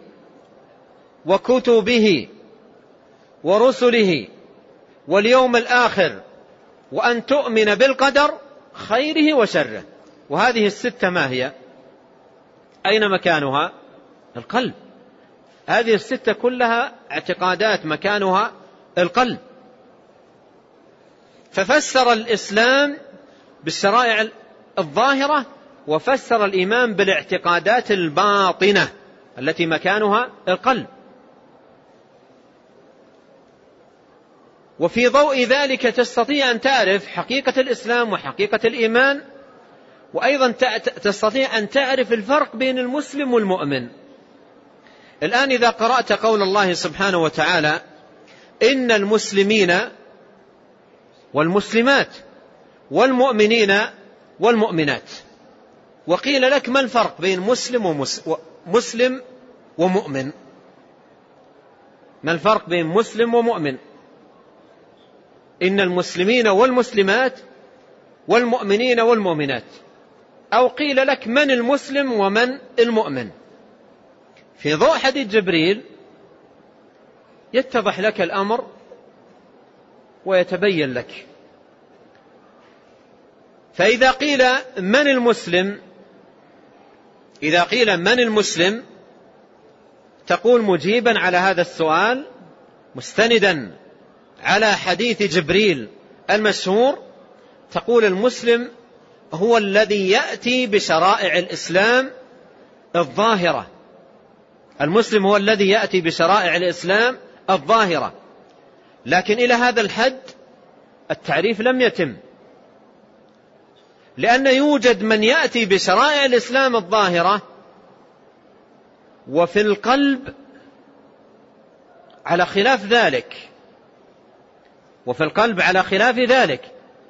وكتبه ورسله واليوم الآخر، وأن تؤمن بالقدر خيره وشره. وهذه 6 ما هي؟ أين مكانها؟ القلب. هذه 6 كلها اعتقادات، مكانها القلب. ففسر الإسلام بالشرائع الظاهرة، وفسر الإيمان بالاعتقادات الباطنة التي مكانها القلب. وفي ضوء ذلك تستطيع أن تعرف حقيقة الإسلام وحقيقة الإيمان، وأيضا تستطيع أن تعرف الفرق بين المسلم والمؤمن. الآن إذا قرأت قول الله سبحانه وتعالى: إن المسلمين والمسلمات والمؤمنين والمؤمنات، وقيل لك: ما الفرق بين مسلم ومؤمن؟ ما الفرق بين مسلم ومؤمن؟ إن المسلمين والمسلمات والمؤمنين والمؤمنات. أو قيل لك: من المسلم ومن المؤمن؟ في ضوء حديث جبريل يتضح لك الأمر ويتبين لك. فإذا قيل: من المسلم؟ إذا قيل: من المسلم؟ تقول مجيبا على هذا السؤال مستندا على حديث جبريل المشهور، تقول: المسلم هو الذي يأتي بشرائع الإسلام الظاهرة. المسلم هو الذي يأتي بشرائع الإسلام الظاهرة. لكن إلى هذا الحد التعريف لم يتم، لأن يوجد من يأتي بشرائع الإسلام الظاهرة وفي القلب على خلاف ذلك، وفي القلب على خلاف ذلك،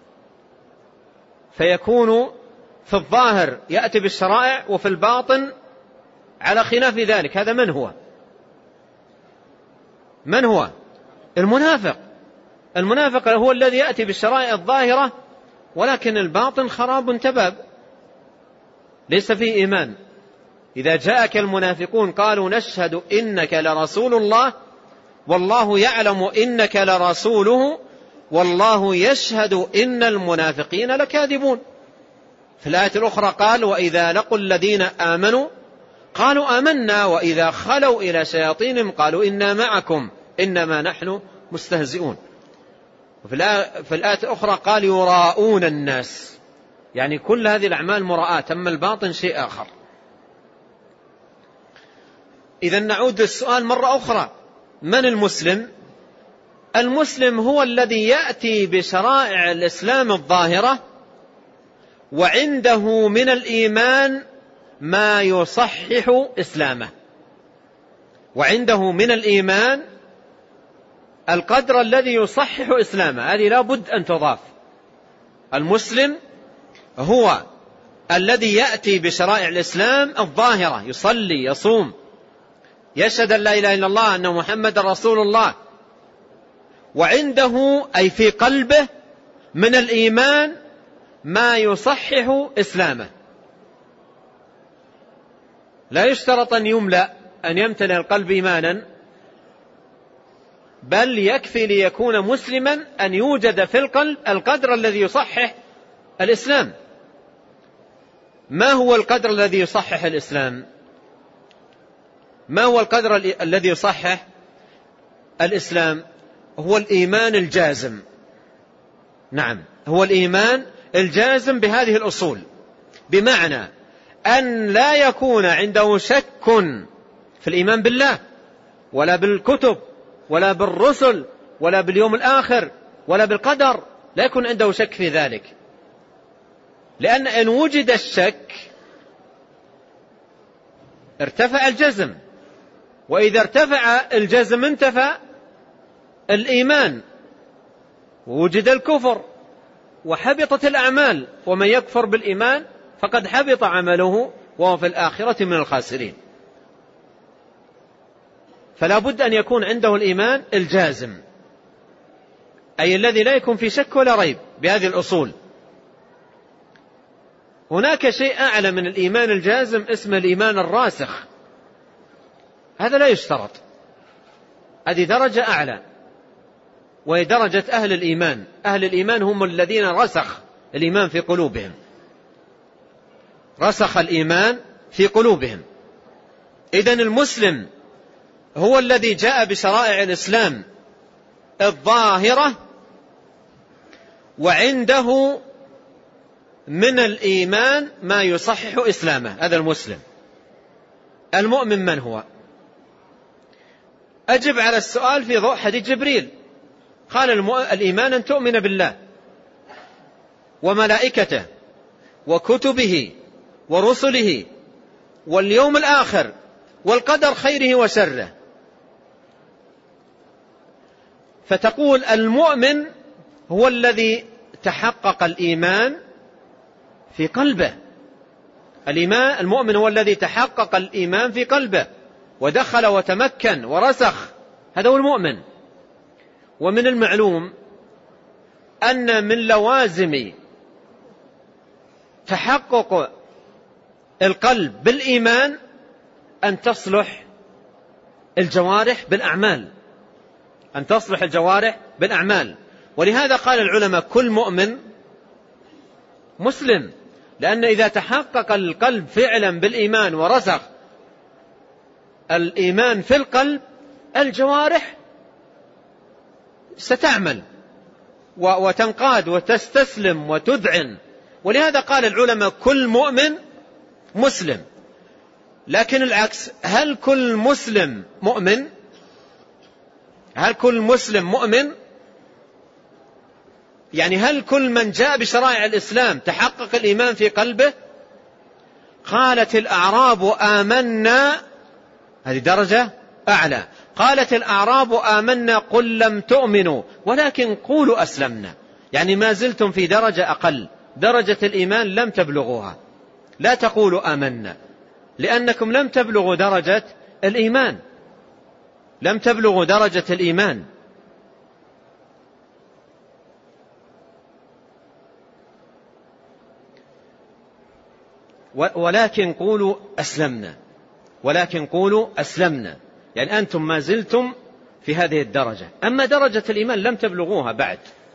فيكون في الظاهر يأتي بالشرائع وفي الباطن على خلاف ذلك. هذا من هو؟ من هو؟ المنافق. المنافق هو الذي يأتي بالشرائع الظاهرة ولكن الباطن خراب تباب، ليس فيه إيمان. إذا جاءك المنافقون قالوا نشهد إنك لرسول الله والله يعلم إنك لرسوله والله يشهد إن المنافقين لكاذبون. في الآية الأخرى قال وإذا لقوا الذين آمنوا قالوا آمنا وإذا خلوا إلى شياطينهم قالوا إنا معكم إنما نحن مستهزئون. وفي الآية الأخرى قال يراءون الناس، يعني كل هذه الأعمال مراءة، أما الباطن شيء آخر. إذا نعود للسؤال مرة أخرى، من المسلم؟ المسلم هو الذي يأتي بشرائع الإسلام الظاهرة وعنده من الإيمان ما يصحح إسلامه، وعنده من الإيمان القدر الذي يصحح إسلامه، هذه لا بد أن تضاف. المسلم هو الذي يأتي بشرائع الإسلام الظاهرة، يصلي يصوم يشهد أن لا إله إلا الله أن محمد رسول الله، وعنده أي في قلبه من الإيمان ما يصحح إسلامه. لا يشترط أن يملأ أن يمتلئ القلب إيمانا، بل يكفي ليكون مسلما أن يوجد في القلب القدر الذي يصحح الإسلام. ما هو القدر الذي يصحح الإسلام؟ ما هو القدر الذي يصحح الإسلام؟ هو الإيمان الجازم. نعم، هو الإيمان الجازم بهذه الأصول، بمعنى أن لا يكون عنده شك في الإيمان بالله ولا بالكتب ولا بالرسل ولا باليوم الآخر ولا بالقدر، لا يكون عنده شك في ذلك، لأن إن وجد الشك ارتفع الجزم، وإذا ارتفع الجزم انتفى الإيمان ووجد الكفر وحبطت الأعمال، ومن يكفر بالإيمان فقد حبط عمله وهو في الآخرة من الخاسرين. فلا بد أن يكون عنده الإيمان الجازم، أي الذي لا يكون في شك ولا ريب بهذه الأصول. هناك شيء أعلى من الإيمان الجازم اسمه الإيمان الراسخ، هذا لا يشترط، هذه درجة أعلى وهي درجة أهل الإيمان. أهل الإيمان هم الذين رسخ الإيمان في قلوبهم، رسخ الإيمان في قلوبهم. إذن المسلم هو الذي جاء بشرائع الإسلام الظاهرة وعنده من الإيمان ما يصحح إسلامه، هذا المسلم. المؤمن من هو؟ أجب على السؤال في ضوء حديث جبريل، قال الإيمان أن تؤمن بالله وملائكته وكتبه ورسله واليوم الآخر والقدر خيره وشره. فتقول المؤمن هو الذي تحقق الإيمان في قلبه. المؤمن هو الذي تحقق الإيمان في قلبه ودخل وتمكن ورسخ، هذا هو المؤمن. ومن المعلوم أن من لوازم تحقق القلب بالإيمان أن تصلح الجوارح بالأعمال، أن تصلح الجوارح بالأعمال. ولهذا قال العلماء كل مؤمن مسلم، لأن إذا تحقق القلب فعلا بالإيمان ورسخ الإيمان في القلب الجوارح ستعمل وتنقاد وتستسلم وتذعن. ولهذا قال العلماء كل مؤمن مسلم. لكن العكس، هل كل مسلم مؤمن؟ هل كل مسلم مؤمن؟ يعني هل كل من جاء بشرائع الإسلام تحقق الإيمان في قلبه؟ قالت الأعراب آمنا، هذه درجة أعلى. قالت الأعراب آمنا قل لم تؤمنوا ولكن قولوا أسلمنا، يعني ما زلتم في درجة أقل، درجة الإيمان لم تبلغوها. لا تقولوا آمنا لأنكم لم تبلغوا درجة الإيمان. لم تبلغوا درجة الإيمان. ولكن قولوا أسلمنا، ولكن قولوا أسلمنا، يعني أنتم ما زلتم في هذه الدرجة، أما درجة الإيمان لم تبلغوها بعد.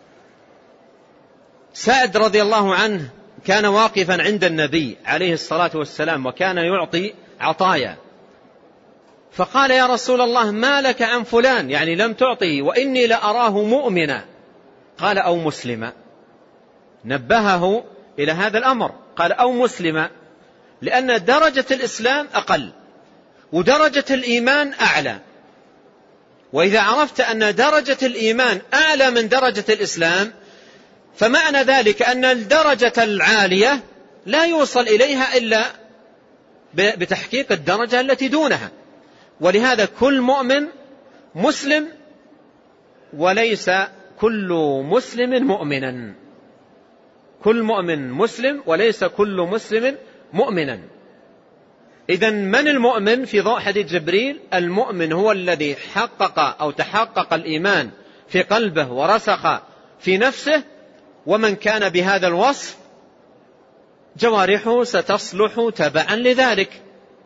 سعد رضي الله عنه كان واقفا عند النبي عليه الصلاة والسلام وكان يعطي عطايا، فقال يا رسول الله ما لك عن فلان، يعني لم تعطيه وإني لأراه مؤمنا. قال أو مسلما، نبهه إلى هذا الأمر، قال أو مسلما، لأن درجة الإسلام أقل ودرجة الإيمان أعلى، وإذا عرفت أن درجة الإيمان أعلى من درجة الإسلام فمعنى ذلك أن الدرجة العالية لا يوصل إليها إلا بتحقيق الدرجة التي دونها. ولهذا كل مؤمن مسلم وليس كل مسلم مؤمنا، كل مؤمن مسلم وليس كل مسلم مؤمنا. إذن من المؤمن في ضوء حديث جبريل؟ المؤمن هو الذي حقق أو تحقق الإيمان في قلبه ورسخ في نفسه، ومن كان بهذا الوصف جوارحه ستصلح تبعا لذلك.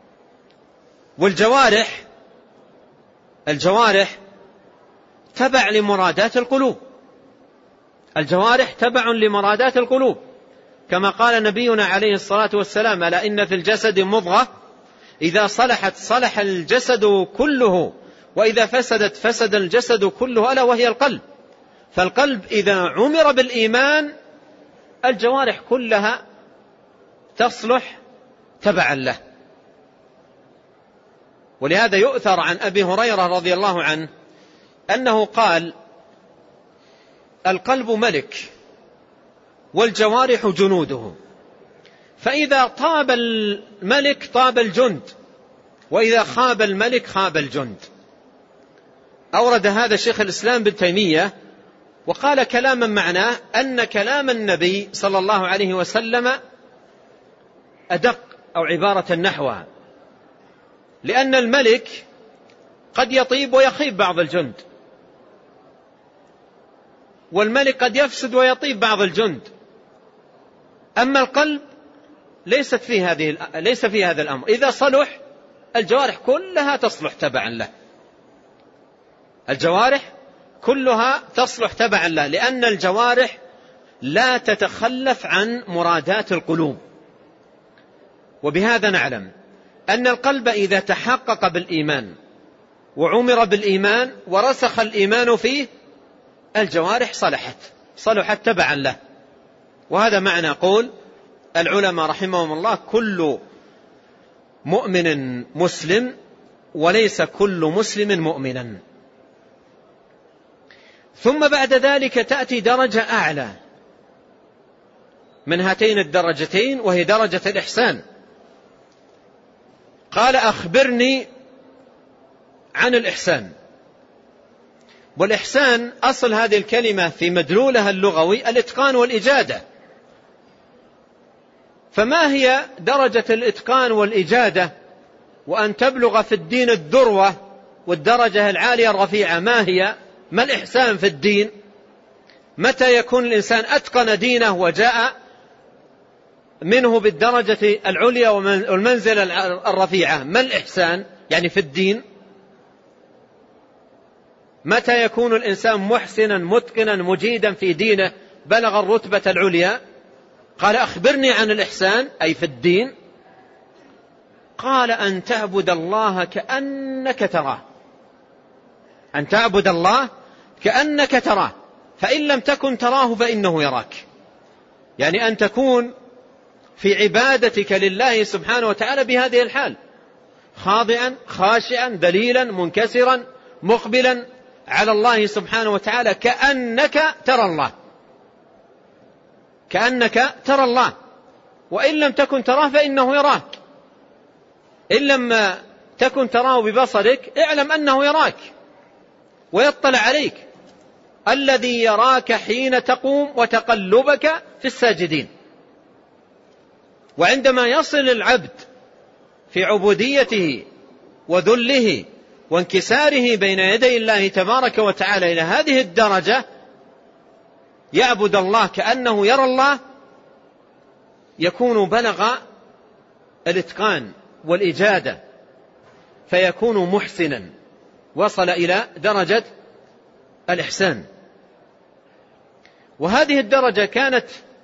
والجوارح تبع لمرادات القلوب، الجوارح تبع لمرادات القلوب، كما قال نبينا عليه الصلاة والسلام ألا إن في الجسد مضغة إذا صلحت صلح الجسد كله وإذا فسدت فسد الجسد كله ألا وهي القلب. فالقلب إذا عمر بالإيمان الجوارح كلها تصلح تبعا له. ولهذا يؤثر عن أبي هريرة رضي الله عنه أنه قال القلب ملك والجوارح جنوده، فإذا طاب الملك طاب الجند، وإذا خاب الملك خاب الجند. أورد هذا شيخ الإسلام ابن تيمية وقال كلاما معناه أن كلام النبي صلى الله عليه وسلم أدق أو عبارة نحوها، لأن الملك قد يطيب ويخيب بعض الجند، والملك قد يفسد ويطيب بعض الجند، أما القلب ليس في هذا الأمر، إذا صلح الجوارح كلها تصلح تبعا له، الجوارح كلها تصلح تبعا له، لأن الجوارح لا تتخلف عن مرادات القلوب. وبهذا نعلم أن القلب إذا تحقق بالإيمان وعمر بالإيمان ورسخ الإيمان فيه الجوارح صلحت تبعا له. وهذا معنى قول العلماء رحمهم الله كل مؤمن مسلم وليس كل مسلم مؤمنا. ثم بعد ذلك تأتي درجة أعلى من هاتين الدرجتين وهي درجة الإحسان. قال أخبرني عن الإحسان. والإحسان أصل هذه الكلمة في مدلولها اللغوي الإتقان والإجادة. فما هي درجة الإتقان والإجادة وأن تبلغ في الدين الذروة والدرجة العالية الرفيعة؟ ما الإحسان في الدين؟ متى يكون الإنسان أتقن دينه وجاء منه بالدرجة العليا والمنزلة الرفيعة؟ ما الإحسان يعني في الدين؟ متى يكون الإنسان محسنا متقنا مجيدا في دينه بلغ الرتبة العليا؟ قال أخبرني عن الإحسان أي في الدين. قال أن تعبد الله كأنك تراه، أن تعبد الله كأنك تراه فإن لم تكن تراه فإنه يراك، يعني أن تكون في عبادتك لله سبحانه وتعالى بهذه الحال، خاضعا خاشعا ذليلا منكسرا مقبلا على الله سبحانه وتعالى كأنك ترى الله، كأنك ترى الله، وإن لم تكن تراه فإنه يراك. إن لم تكن تراه ببصرك اعلم أنه يراك ويطلع عليك، الذي يراك حين تقوم وتقلبك في الساجدين. وعندما يصل العبد في عبوديته وذله وانكساره بين يدي الله تبارك وتعالى إلى هذه الدرجة، يعبد الله كأنه يرى الله، يكون بلغ الإتقان والإجادة، فيكون محسنا، وصل إلى درجة الإحسان. وهذه الدرجة كانت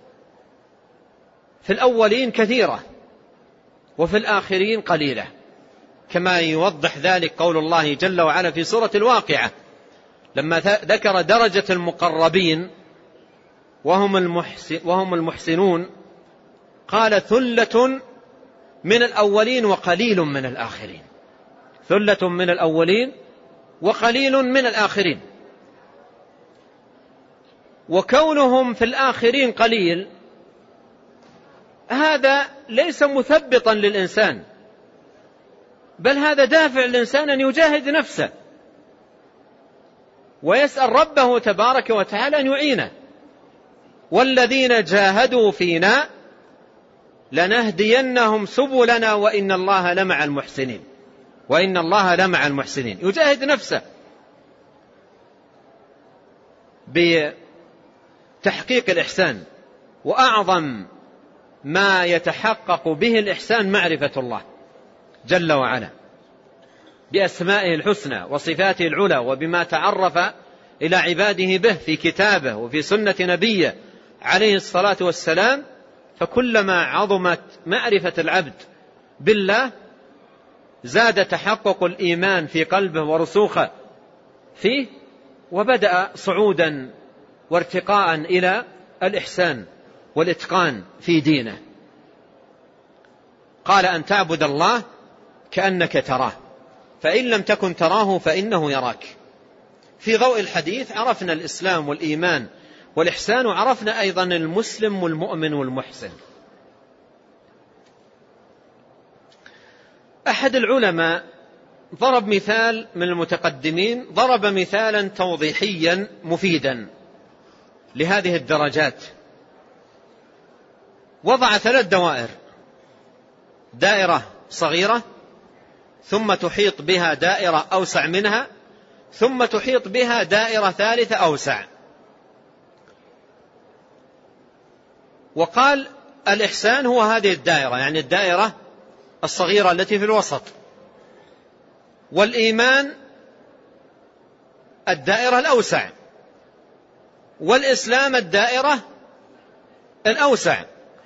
في الأولين كثيرة وفي الآخرين قليلة، كما يوضح ذلك قول الله جل وعلا في سورة الواقعة لما ذكر درجة المقربين وهم المحسنون، قال ثلة من الأولين وقليل من الآخرين. ثلة من الأولين وقليل من الآخرين. وكونهم في الآخرين قليل هذا ليس مثبطا للإنسان، بل هذا دافع للإنسان أن يجاهد نفسه ويسأل ربه تبارك وتعالى أن يعينه. والذين جاهدوا فينا لنهدينهم سبلنا وإن الله لمع المحسنين. وإن الله لمع المحسنين. يجاهد نفسه بتحقيق الإحسان، وأعظم ما يتحقق به الإحسان معرفة الله جل وعلا بأسمائه الحسنى وصفاته العلى، وبما تعرف إلى عباده به في كتابه وفي سنة نبيه عليه الصلاة والسلام. فكلما عظمت معرفة العبد بالله زاد تحقق الإيمان في قلبه ورسوخه فيه، وبدأ صعودا وارتقاء إلى الإحسان والإتقان في دينه. قال أن تعبد الله كأنك تراه فإن لم تكن تراه فإنه يراك. في ضوء الحديث عرفنا الإسلام والإيمان والإحسان، وعرفنا أيضا المسلم والمؤمن والمحسن. أحد العلماء ضرب مثال من المتقدمين، ضرب مثالا توضيحيا مفيدا لهذه الدرجات. وضع 3 دوائر: دائرة صغيرة، ثم تحيط بها دائرة أوسع منها، ثم تحيط بها دائرة ثالثة أوسع. وقال الإحسان هو هذه الدائرة، يعني الدائرة الصغيرة التي في الوسط، والإيمان الدائرة الأوسع، والإسلام الدائرة الأوسع.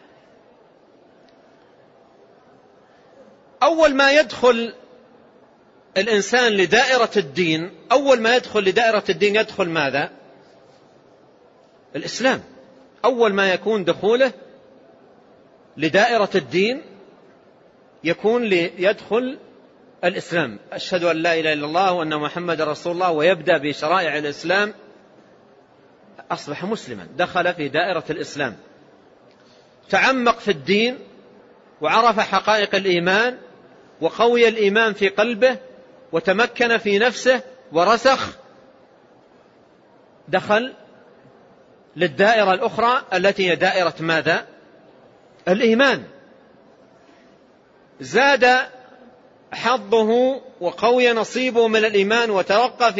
أول ما يدخل الإنسان لدائرة الدين، أول ما يدخل لدائرة الدين يدخل ماذا؟ الإسلام. أول ما يكون دخوله لدائرة الدين يكون ليدخل الإسلام، أشهد أن لا إله إلا الله وأن محمد رسول الله، ويبدأ بشرائع الإسلام، أصبح مسلما، دخل في دائرة الإسلام، تعمق في الدين وعرف حقائق الإيمان وقوي الإيمان في قلبه وتمكن في نفسه ورسخ، دخل للدائرة الأخرى التي هي دائرة ماذا؟ الإيمان. زاد حظه وقوي نصيبه من الإيمان وترقى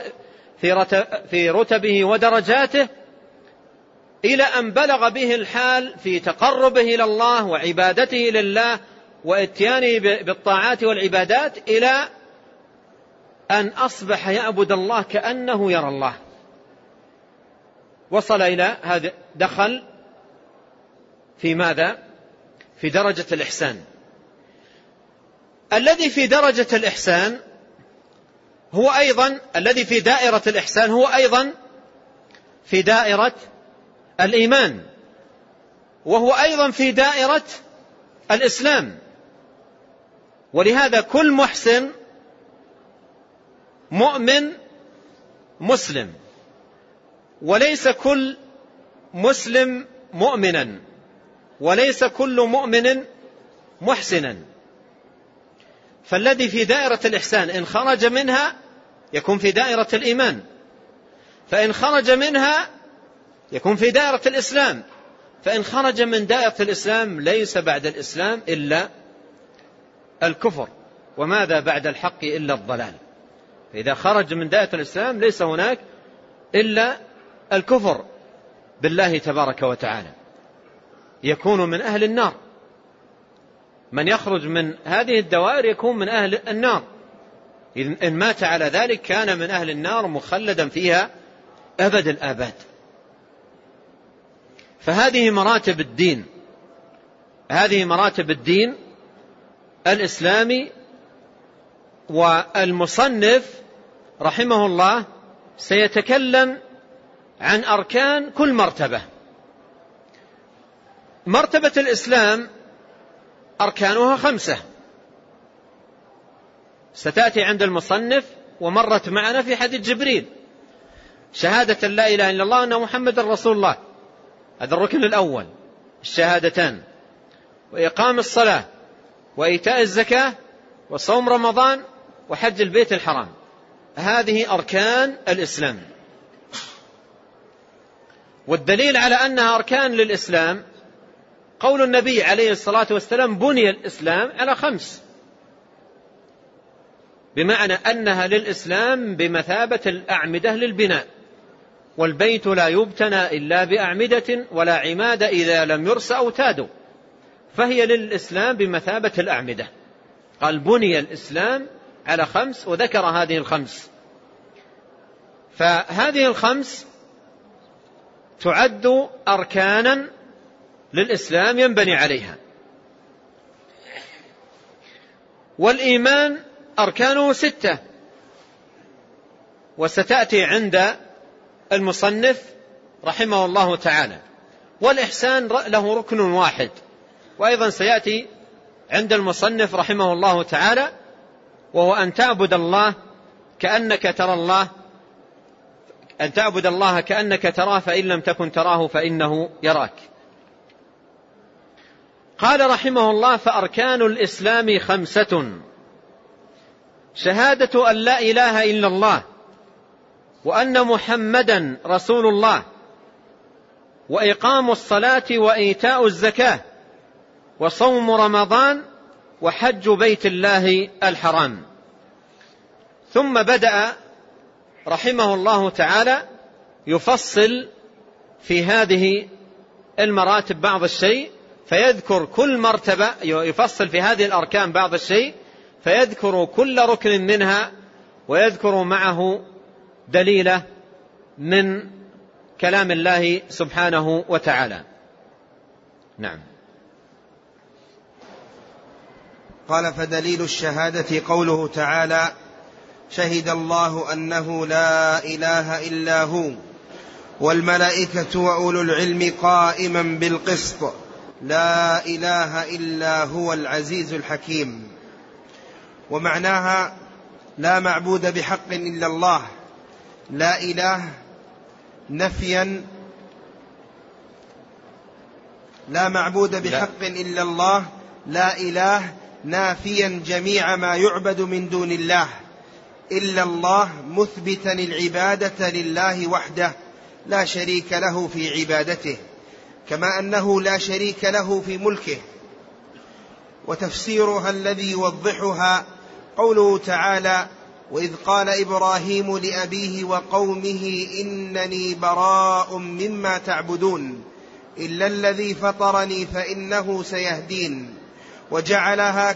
في رتبه ودرجاته، إلى أن بلغ به الحال في تقربه إلى الله وعبادته لله واتيانه بالطاعات والعبادات، إلى أن أصبح يعبد الله كأنه يرى الله. وصل إلى هذا، دخل في ماذا؟ في درجة الإحسان. الذي في درجة الإحسان هو أيضا الذي في دائرة الإحسان هو أيضا في دائرة الإيمان، وهو أيضا في دائرة الإسلام. ولهذا كل محسن مؤمن مسلم، وليس كل مسلم مؤمنا، وليس كل مؤمن محسنا. فالذي في دائرة الإحسان إن خرج منها يكون في دائرة الإيمان، فإن خرج منها يكون في دائرة الإسلام، فإن خرج من دائرة الإسلام ليس بعد الإسلام إلا الكفر، وماذا بعد الحق إلا الضلال. إذا خرج من دائرة الإسلام ليس هناك إلا الكفر بالله تبارك وتعالى، يكون من أهل النار. من يخرج من هذه الدوائر يكون من أهل النار، إن مات على ذلك كان من أهل النار مخلدا فيها أبد الآباد. فهذه مراتب الدين، هذه مراتب الدين الإسلامي. والمصنف رحمه الله سيتكلم عن أركان كل مرتبة. مرتبة الإسلام أركانها 5 ستأتي عند المصنف ومرت معنا في حديث جبريل: شهادة لا إله إلا الله وأن محمد رسول الله، هذا الركن الأول، الشهادتان، وإقام الصلاة، وإيتاء الزكاة، وصوم رمضان، وحج البيت الحرام. هذه أركان الإسلام. والدليل على أنها أركان للإسلام قول النبي عليه الصلاة والسلام: بني الإسلام على 5، بمعنى أنها للإسلام بمثابة الأعمدة للبناء، والبيت لا يبتنى إلا بأعمدة ولا عماد إذا لم يرس أوتاد، فهي للإسلام بمثابة الأعمدة. قال: بني الإسلام على 5، وذكر هذه 5. فهذه 5 تعد أركانا للإسلام ينبني عليها. والإيمان أركانه 6، وستأتي عند المصنف رحمه الله تعالى. والإحسان له ركن واحد، وأيضا سيأتي عند المصنف رحمه الله تعالى، وهو أن تعبد الله كأنك ترى الله، أن تعبد الله كأنك تراه فإن لم تكن تراه فإنه يراك. قال رحمه الله: فأركان الإسلام 5: شهادة أن لا إله إلا الله وأن محمدا رسول الله، وإقام الصلاة، وإيتاء الزكاة، وصوم رمضان، وحج بيت الله الحرام. ثم بدأ رحمه الله تعالى يفصل في هذه المراتب بعض الشيء، فيذكر كل مرتبة، يفصل في هذه الأركان بعض الشيء، فيذكر كل ركن منها، ويذكر معه دليله من كلام الله سبحانه وتعالى. نعم. قال: فدليل الشهادة قوله تعالى: شهد الله أنه لا إله إلا هو والملائكة وأولو العلم قائما بالقسط لا إله إلا هو العزيز الحكيم. ومعناها: لا معبود بحق إلا الله. لا إله نفيا، لا معبود بحق إلا الله، لا إله نافيا جميع ما يعبد من دون الله، إلا الله مثبتا العبادة لله وحده لا شريك له في عبادته، كما أنه لا شريك له في ملكه. وتفسيرها الذي يوضحها قوله تعالى: وإذ قال إبراهيم لأبيه وقومه إنني براء مما تعبدون إلا الذي فطرني فإنه سيهدين، وجعلها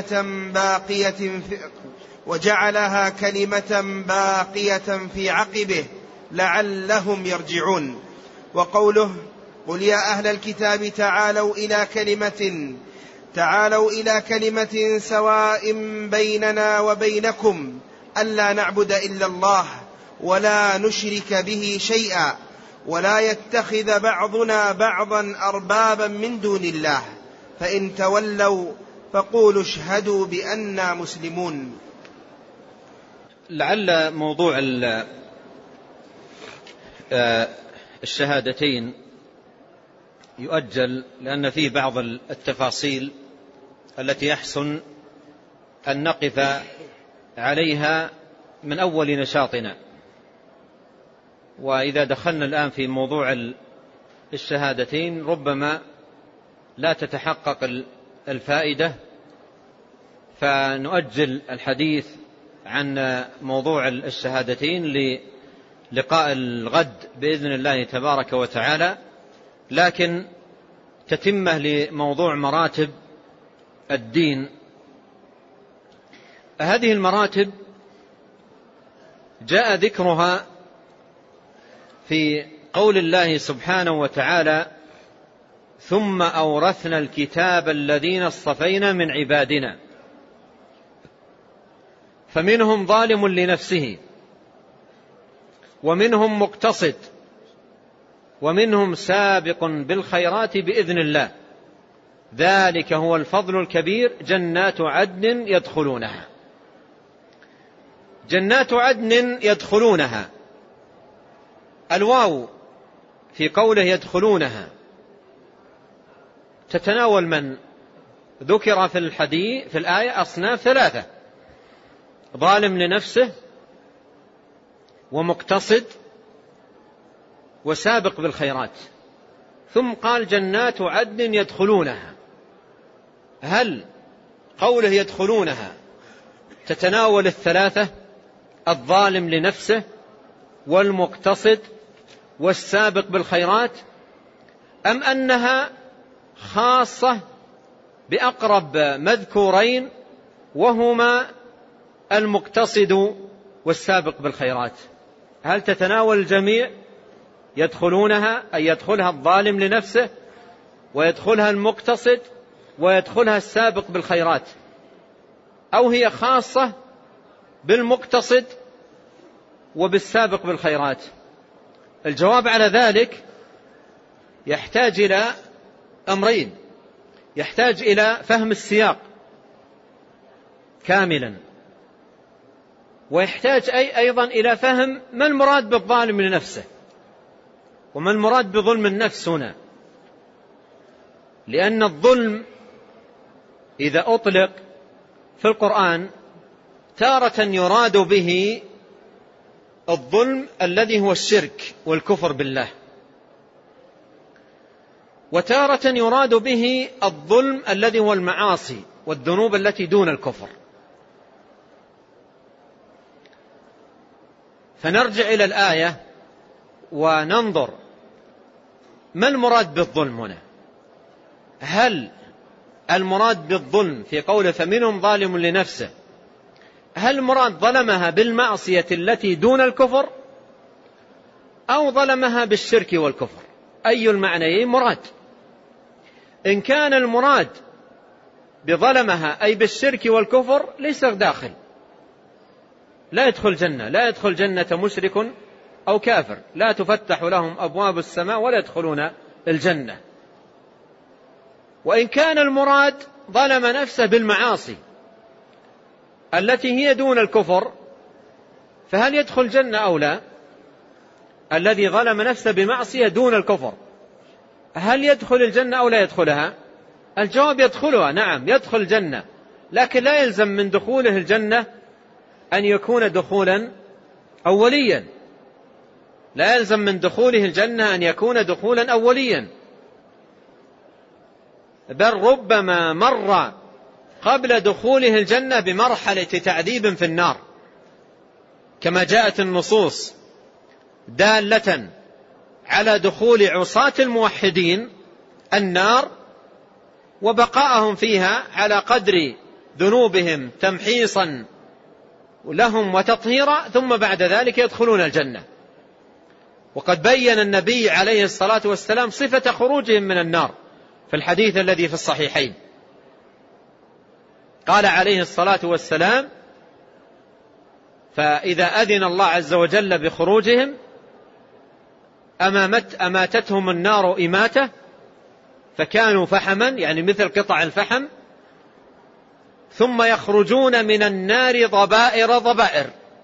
كلمة باقية في عقبه لعلهم يرجعون. وقوله: قل يا أهل الكتاب تعالوا إلى كلمة سواء بيننا وبينكم ألا نعبد إلا الله ولا نشرك به شيئا ولا يتخذ بعضنا بعضا أربابا من دون الله فإن تولوا فقولوا اشهدوا بأننا مسلمون. لعل موضوع الشهادتين يؤجل، لأن فيه بعض التفاصيل التي يحسن أن نقف عليها من أول نشاطنا. وإذا دخلنا الآن في موضوع الشهادتين ربما لا تتحقق الفائدة، فنؤجل الحديث عن موضوع الشهادتين للقاء الغد بإذن الله تبارك وتعالى، لكن تتمة لموضوع مراتب الدين. هذه المراتب جاء ذكرها في قول الله سبحانه وتعالى: ثم أورثنا الكتاب الذين اصطفينا من عبادنا فمنهم ظالم لنفسه ومنهم مقتصد ومنهم سابق بالخيرات بإذن الله ذلك هو الفضل الكبير جنات عدن يدخلونها. جنات عدن يدخلونها، الواو في قوله يدخلونها تتناول من ذكر في الحديث في الآية أصناف ثلاثة: ظالم لنفسه ومقتصد وسابق بالخيرات، ثم قال جنات عدن يدخلونها. هل قوله يدخلونها تتناول الثلاثة: الظالم لنفسه والمقتصد والسابق بالخيرات، أم أنها خاصة بأقرب مذكورين وهما المقتصد والسابق بالخيرات؟ هل تتناول الجميع يدخلونها، أي يدخلها الظالم لنفسه ويدخلها المقتصد ويدخلها السابق بالخيرات، أو هي خاصة بالمقتصد وبالسابق بالخيرات؟ الجواب على ذلك يحتاج إلى أمرين: يحتاج إلى فهم السياق كاملا، ويحتاج أيضا إلى فهم ما المراد بالظالم لنفسه وما المراد بظلم النفس هنا، لأن الظلم إذا أطلق في القرآن تارة يراد به الظلم الذي هو الشرك والكفر بالله، وتارة يراد به الظلم الذي هو المعاصي والذنوب التي دون الكفر. فنرجع إلى الآية وننظر ما المراد بالظلم هنا. هل المراد بالظلم في قوله فمنهم ظالم لنفسه، هل المراد ظلمها بالمعصية التي دون الكفر أو ظلمها بالشرك والكفر؟ أي المعنيين مراد؟ إن كان المراد بظلمها أي بالشرك والكفر ليس داخل، لا يدخل جنة، لا يدخل جنة مشرك أو كافر، لا تفتح لهم أبواب السماء ولا يدخلون الجنة. وإن كان المراد ظلم نفسه بالمعاصي التي هي دون الكفر فهل يدخل جنة أو لا؟ الذي ظلم نفسه بمعصية دون الكفر هل يدخل الجنة أو لا يدخلها؟ الجواب يدخلها، نعم يدخل الجنة، لكن لا يلزم من دخوله الجنة أن يكون دخولا أوليا، لا يلزم من دخوله الجنة أن يكون دخولا أوليا، بل ربما مر قبل دخوله الجنة بمرحلة تعذيب في النار، كما جاءت النصوص دالة على دخول عصاة الموحدين النار وبقاءهم فيها على قدر ذنوبهم تمحيصا لهم وتطهيرا، ثم بعد ذلك يدخلون الجنة. وقد بين النبي عليه الصلاة والسلام صفة خروجهم من النار في الحديث الذي في الصحيحين، قال عليه الصلاة والسلام: فإذا أذن الله عز وجل بخروجهم أماتتهم النار إماتة فكانوا فحما، يعني مثل قطع الفحم، ثم يخرجون من النار ضبائر ضبائر.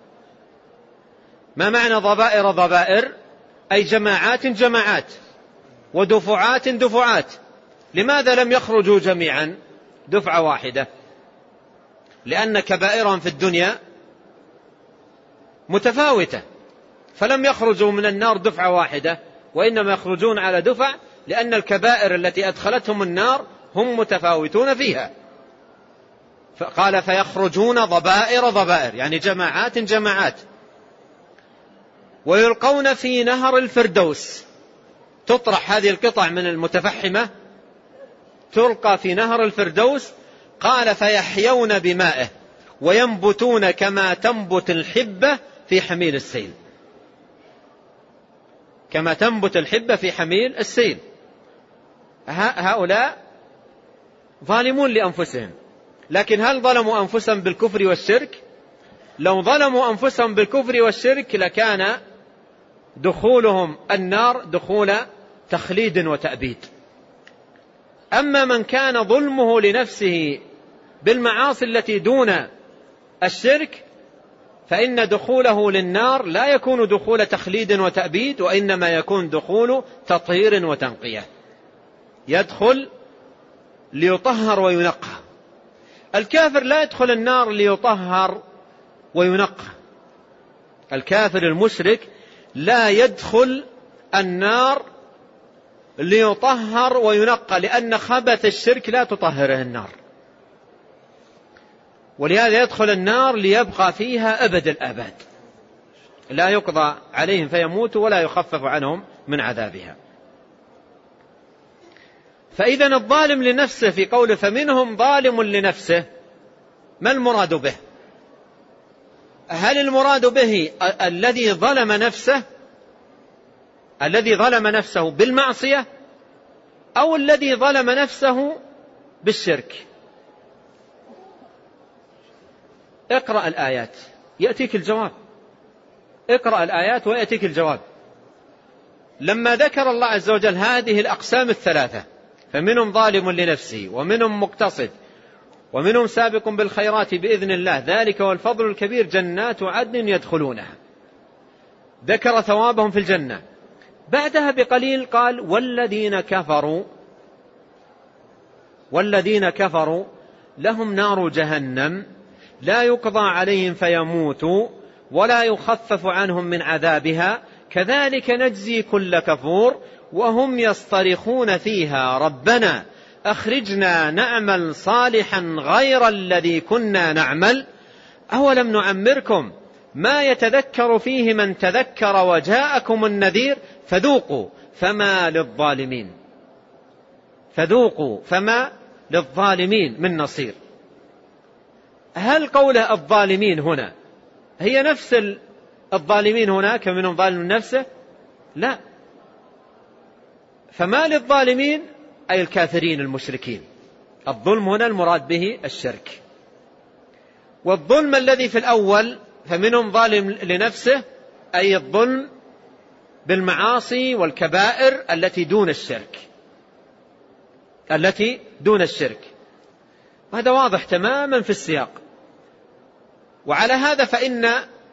ما معنى ضبائر ضبائر؟ أي جماعات جماعات ودفعات دفعات. لماذا لم يخرجوا جميعا دفعة واحدة؟ لأن كبائرهم في الدنيا متفاوتة، فلم يخرجوا من النار دفعة واحدة، وإنما يخرجون على دفع، لأن الكبائر التي أدخلتهم النار هم متفاوتون فيها. قال فيخرجون ضبائر ضبائر، يعني جماعات جماعات، ويلقون في نهر الفردوس. تطرح هذه القطع من المتفحمة تلقى في نهر الفردوس. قال فيحيون بمائه وينبتون كما تنبت الحبة في حميل السيل، كما تنبت الحبة في حميل السيل. هؤلاء ظالمون لأنفسهم، لكن هل ظلموا أنفسهم بالكفر والشرك؟ لو ظلموا أنفسهم بالكفر والشرك لكان دخولهم النار دخول تخليد وتأبيد. أما من كان ظلمه لنفسه بالمعاصي التي دون الشرك فإن دخوله للنار لا يكون دخول تخليد وتأبيد، وإنما يكون دخول تطهير وتنقية، يدخل ليطهر وينقى. الكافر لا يدخل النار ليطهر وينقى، الكافر المشرك لا يدخل النار ليطهر وينقى، لأن خبث الشرك لا تطهره النار، ولهذا يدخل النار ليبقى فيها أبد الآباد، لا يقضى عليهم فيموتوا ولا يخفف عنهم من عذابها. فإذا الظالم لنفسه في قوله فمنهم ظالم لنفسه، ما المراد به؟ هل المراد به الذي ظلم نفسه، الذي ظلم نفسه بالمعصية، أو الذي ظلم نفسه بالشرك؟ اقرأ الآيات يأتيك الجواب، اقرأ الآيات ويأتيك الجواب. لما ذكر الله عز وجل هذه الأقسام الثلاثة، فمنهم ظالم لنفسه ومنهم مقتصد ومنهم سابق بالخيرات بإذن الله ذلك هو الفضل الكبير، جنات عدن يدخلونها، ذكر ثوابهم في الجنة. بعدها بقليل قال والذين كفروا لهم نار جهنم لا يقضى عليهم فيموتوا ولا يخفف عنهم من عذابها كذلك نجزي كل كفور وهم يصطرخون فيها ربنا أخرجنا نعمل صالحا غير الذي كنا نعمل أولم نعمركم ما يتذكر فيه من تذكر وجاءكم النذير فذوقوا فما للظالمين من نصير. هل قوله الظالمين هنا هي نفس الظالمين هناك منهم ظالم نفسه؟ لا، فما للظالمين أي الكافرين المشركين. الظلم هنا المراد به الشرك. والظلم الذي في الأول فمنهم ظالم لنفسه أي الظلم بالمعاصي والكبائر التي دون الشرك، هذا واضح تماما في السياق. وعلى هذا فإن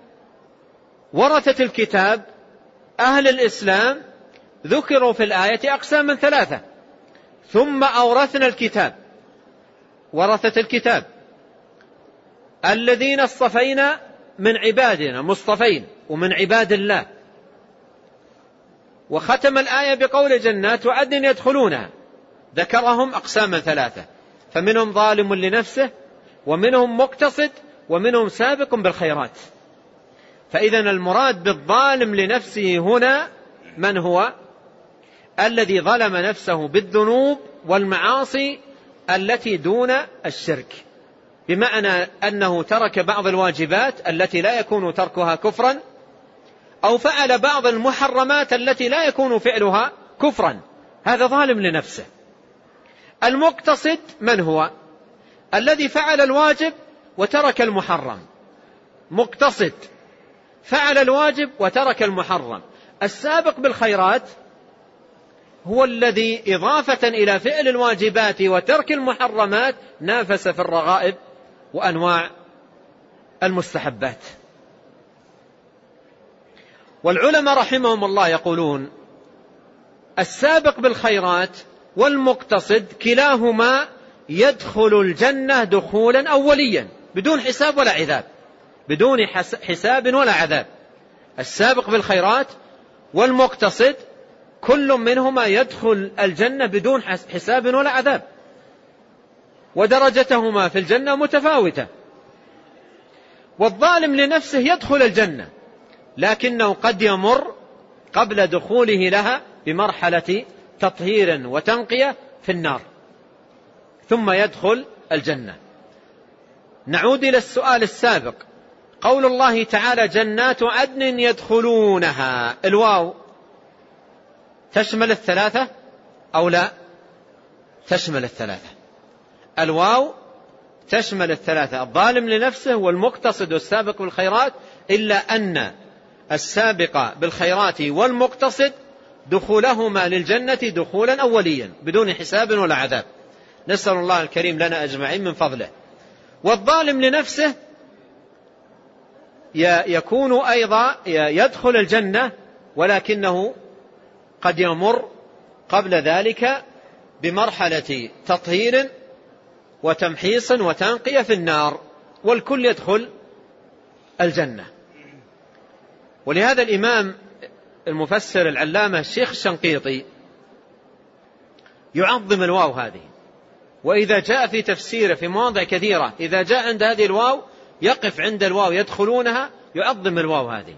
ورثة الكتاب أهل الإسلام ذكروا في الآية أقساما ثلاثة، ثم أورثنا الكتاب، ورثة الكتاب الذين اصطفينا من عبادنا مصطفين ومن عباد الله، وختم الآية بقول جنات وعدن يدخلونها، ذكرهم أقساما ثلاثة، فمنهم ظالم لنفسه ومنهم مقتصد ومنهم سابق بالخيرات. فإذا المراد بالظالم لنفسه هنا من هو؟ الذي ظلم نفسه بالذنوب والمعاصي التي دون الشرك، بمعنى أنه ترك بعض الواجبات التي لا يكون تركها كفرا، أو فعل بعض المحرمات التي لا يكون فعلها كفرا، هذا ظالم لنفسه. المقتصد من هو؟ الذي فعل الواجب وترك المحرم، مقتصد فعل الواجب وترك المحرم. السابق بالخيرات هو الذي إضافة إلى فعل الواجبات وترك المحرمات نافس في الرغائب وأنواع المستحبات. والعلماء رحمهم الله يقولون السابق بالخيرات والمقتصد كلاهما يدخل الجنة دخولا أوليا بدون حساب ولا عذاب، بدون حساب ولا عذاب. السابق بالخيرات والمقتصد كل منهما يدخل الجنة بدون حساب ولا عذاب. ودرجتهما في الجنة متفاوتة. والظالم لنفسه يدخل الجنة لكنه قد يمر قبل دخوله لها بمرحلة تطهير وتنقية في النار ثم يدخل الجنة. نعود إلى السؤال السابق، قول الله تعالى جنات عدن يدخلونها، الواو تشمل الثلاثة أو لا؟ تشمل الثلاثة. الواو تشمل الثلاثة، الظالم لنفسه والمقتصد والسابق بالخيرات، إلا أن السابق بالخيرات والمقتصد دخولهما للجنة دخولا أوليا بدون حساب ولا عذاب، نسأل الله الكريم لنا أجمعين من فضله. والظالم لنفسه يكون أيضا يدخل الجنة ولكنه قد يمر قبل ذلك بمرحلة تطهير وتمحيص وتنقية في النار، والكل يدخل الجنة. ولهذا الإمام المفسر العلامة الشيخ الشنقيطي يعظم الواو هذه، وإذا جاء في تفسيره في مواضع كثيرة إذا جاء عند هذه الواو يقف عند الواو يدخلونها، يعظم الواو هذه.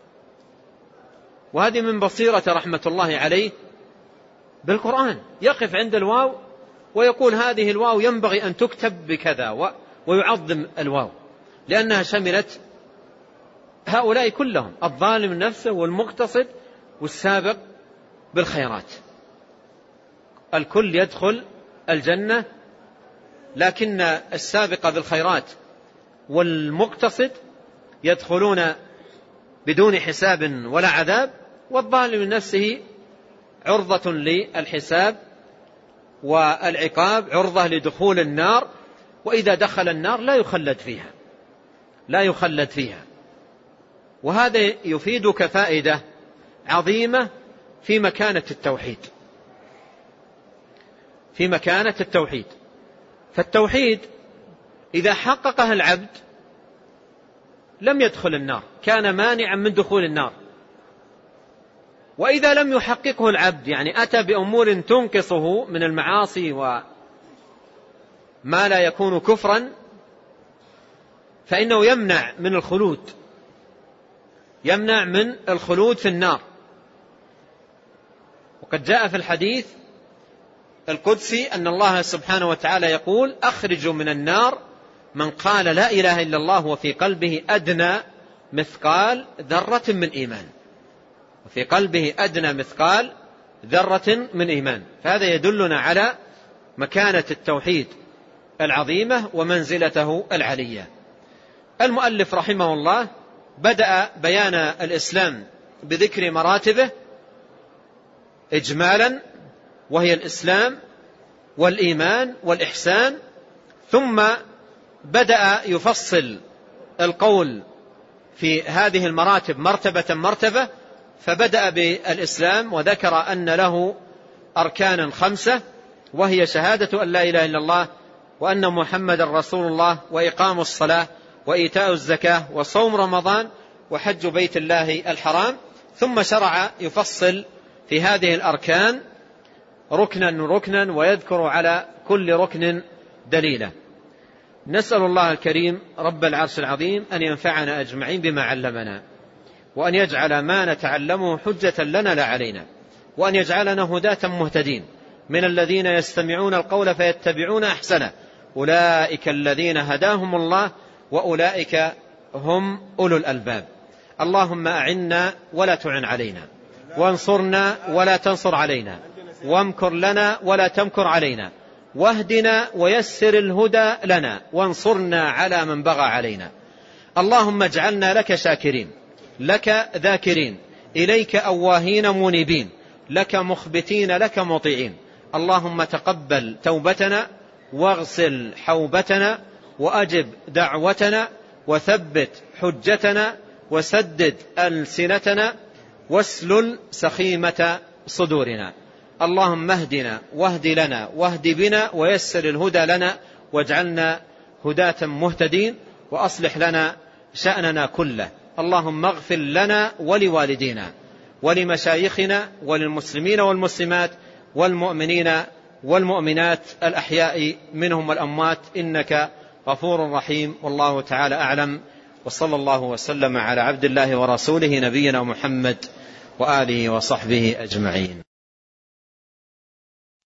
وهذه من بصيرة رحمة الله عليه بالقرآن، يقف عند الواو ويقول هذه الواو ينبغي أن تكتب بكذا، ويعظم الواو لأنها شملت هؤلاء كلهم، الظالم نفسه والمقتصد والسابق بالخيرات، الكل يدخل الجنة، لكن السابق بالخيرات والمقتصد يدخلون بدون حساب ولا عذاب، والظالم نفسه عرضة للحساب والعقاب، عرضة لدخول النار، وإذا دخل النار لا يخلد فيها. وهذا يفيدك فائدة عظيمة في مكانة التوحيد. فالتوحيد إذا حققه العبد لم يدخل النار، كان مانعا من دخول النار. وإذا لم يحققه العبد، يعني أتى بأمور تنقصه من المعاصي وما لا يكون كفرا، فإنه يمنع من الخلود في النار. وقد جاء في الحديث القدسي أن الله سبحانه وتعالى يقول أخرجوا من النار من قال لا إله إلا الله وفي قلبه أدنى مثقال ذرة من إيمان، وفي قلبه أدنى مثقال ذرة من إيمان. فهذا يدلنا على مكانة التوحيد العظيمة ومنزلته العلية. المؤلف رحمه الله بدأ بيان الإسلام بذكر مراتبه إجمالا، وهي الإسلام والإيمان والإحسان، ثم بدأ يفصل القول في هذه المراتب مرتبة، فبدأ بالإسلام وذكر أن له أركانا 5، وهي شهادة أن لا إله إلا الله وأن محمد رسول الله، وإقام الصلاة، وإيتاء الزكاة، وصوم رمضان، وحج بيت الله الحرام. ثم شرع يفصل في هذه الأركان ركنا ويذكر على كل ركن دليلا. نسأل الله الكريم رب العرش العظيم أن ينفعنا أجمعين بما علمنا، وأن يجعل ما نتعلمه حجة لنا لا علينا، وأن يجعلنا هداة مهتدين من الذين يستمعون القول فيتبعون أحسنه، أولئك الذين هداهم الله وأولئك هم أولو الألباب. اللهم أعنا ولا تعن علينا، وانصرنا ولا تنصر علينا، وامكر لنا ولا تمكر علينا، واهدنا ويسر الهدى لنا، وانصرنا على من بغى علينا. اللهم اجعلنا لك شاكرين، لك ذاكرين، إليك أواهين منيبين، لك مخبتين، لك مطيعين. اللهم تقبل توبتنا، واغسل حوبتنا، وأجب دعوتنا، وثبت حجتنا، وسدد ألسنتنا، واسلل سخيمة صدورنا. اللهم اهدنا واهد لنا واهد بنا، ويسر الهدى لنا، واجعلنا هداة مهتدين، وأصلح لنا شأننا كله. اللهم اغفر لنا ولوالدينا ولمشايخنا وللمسلمين والمسلمات والمؤمنين والمؤمنات الأحياء منهم والأموات إنك غفور رحيم. والله تعالى أعلم، وصلى الله وسلم على عبد الله ورسوله نبينا محمد وآله وصحبه أجمعين.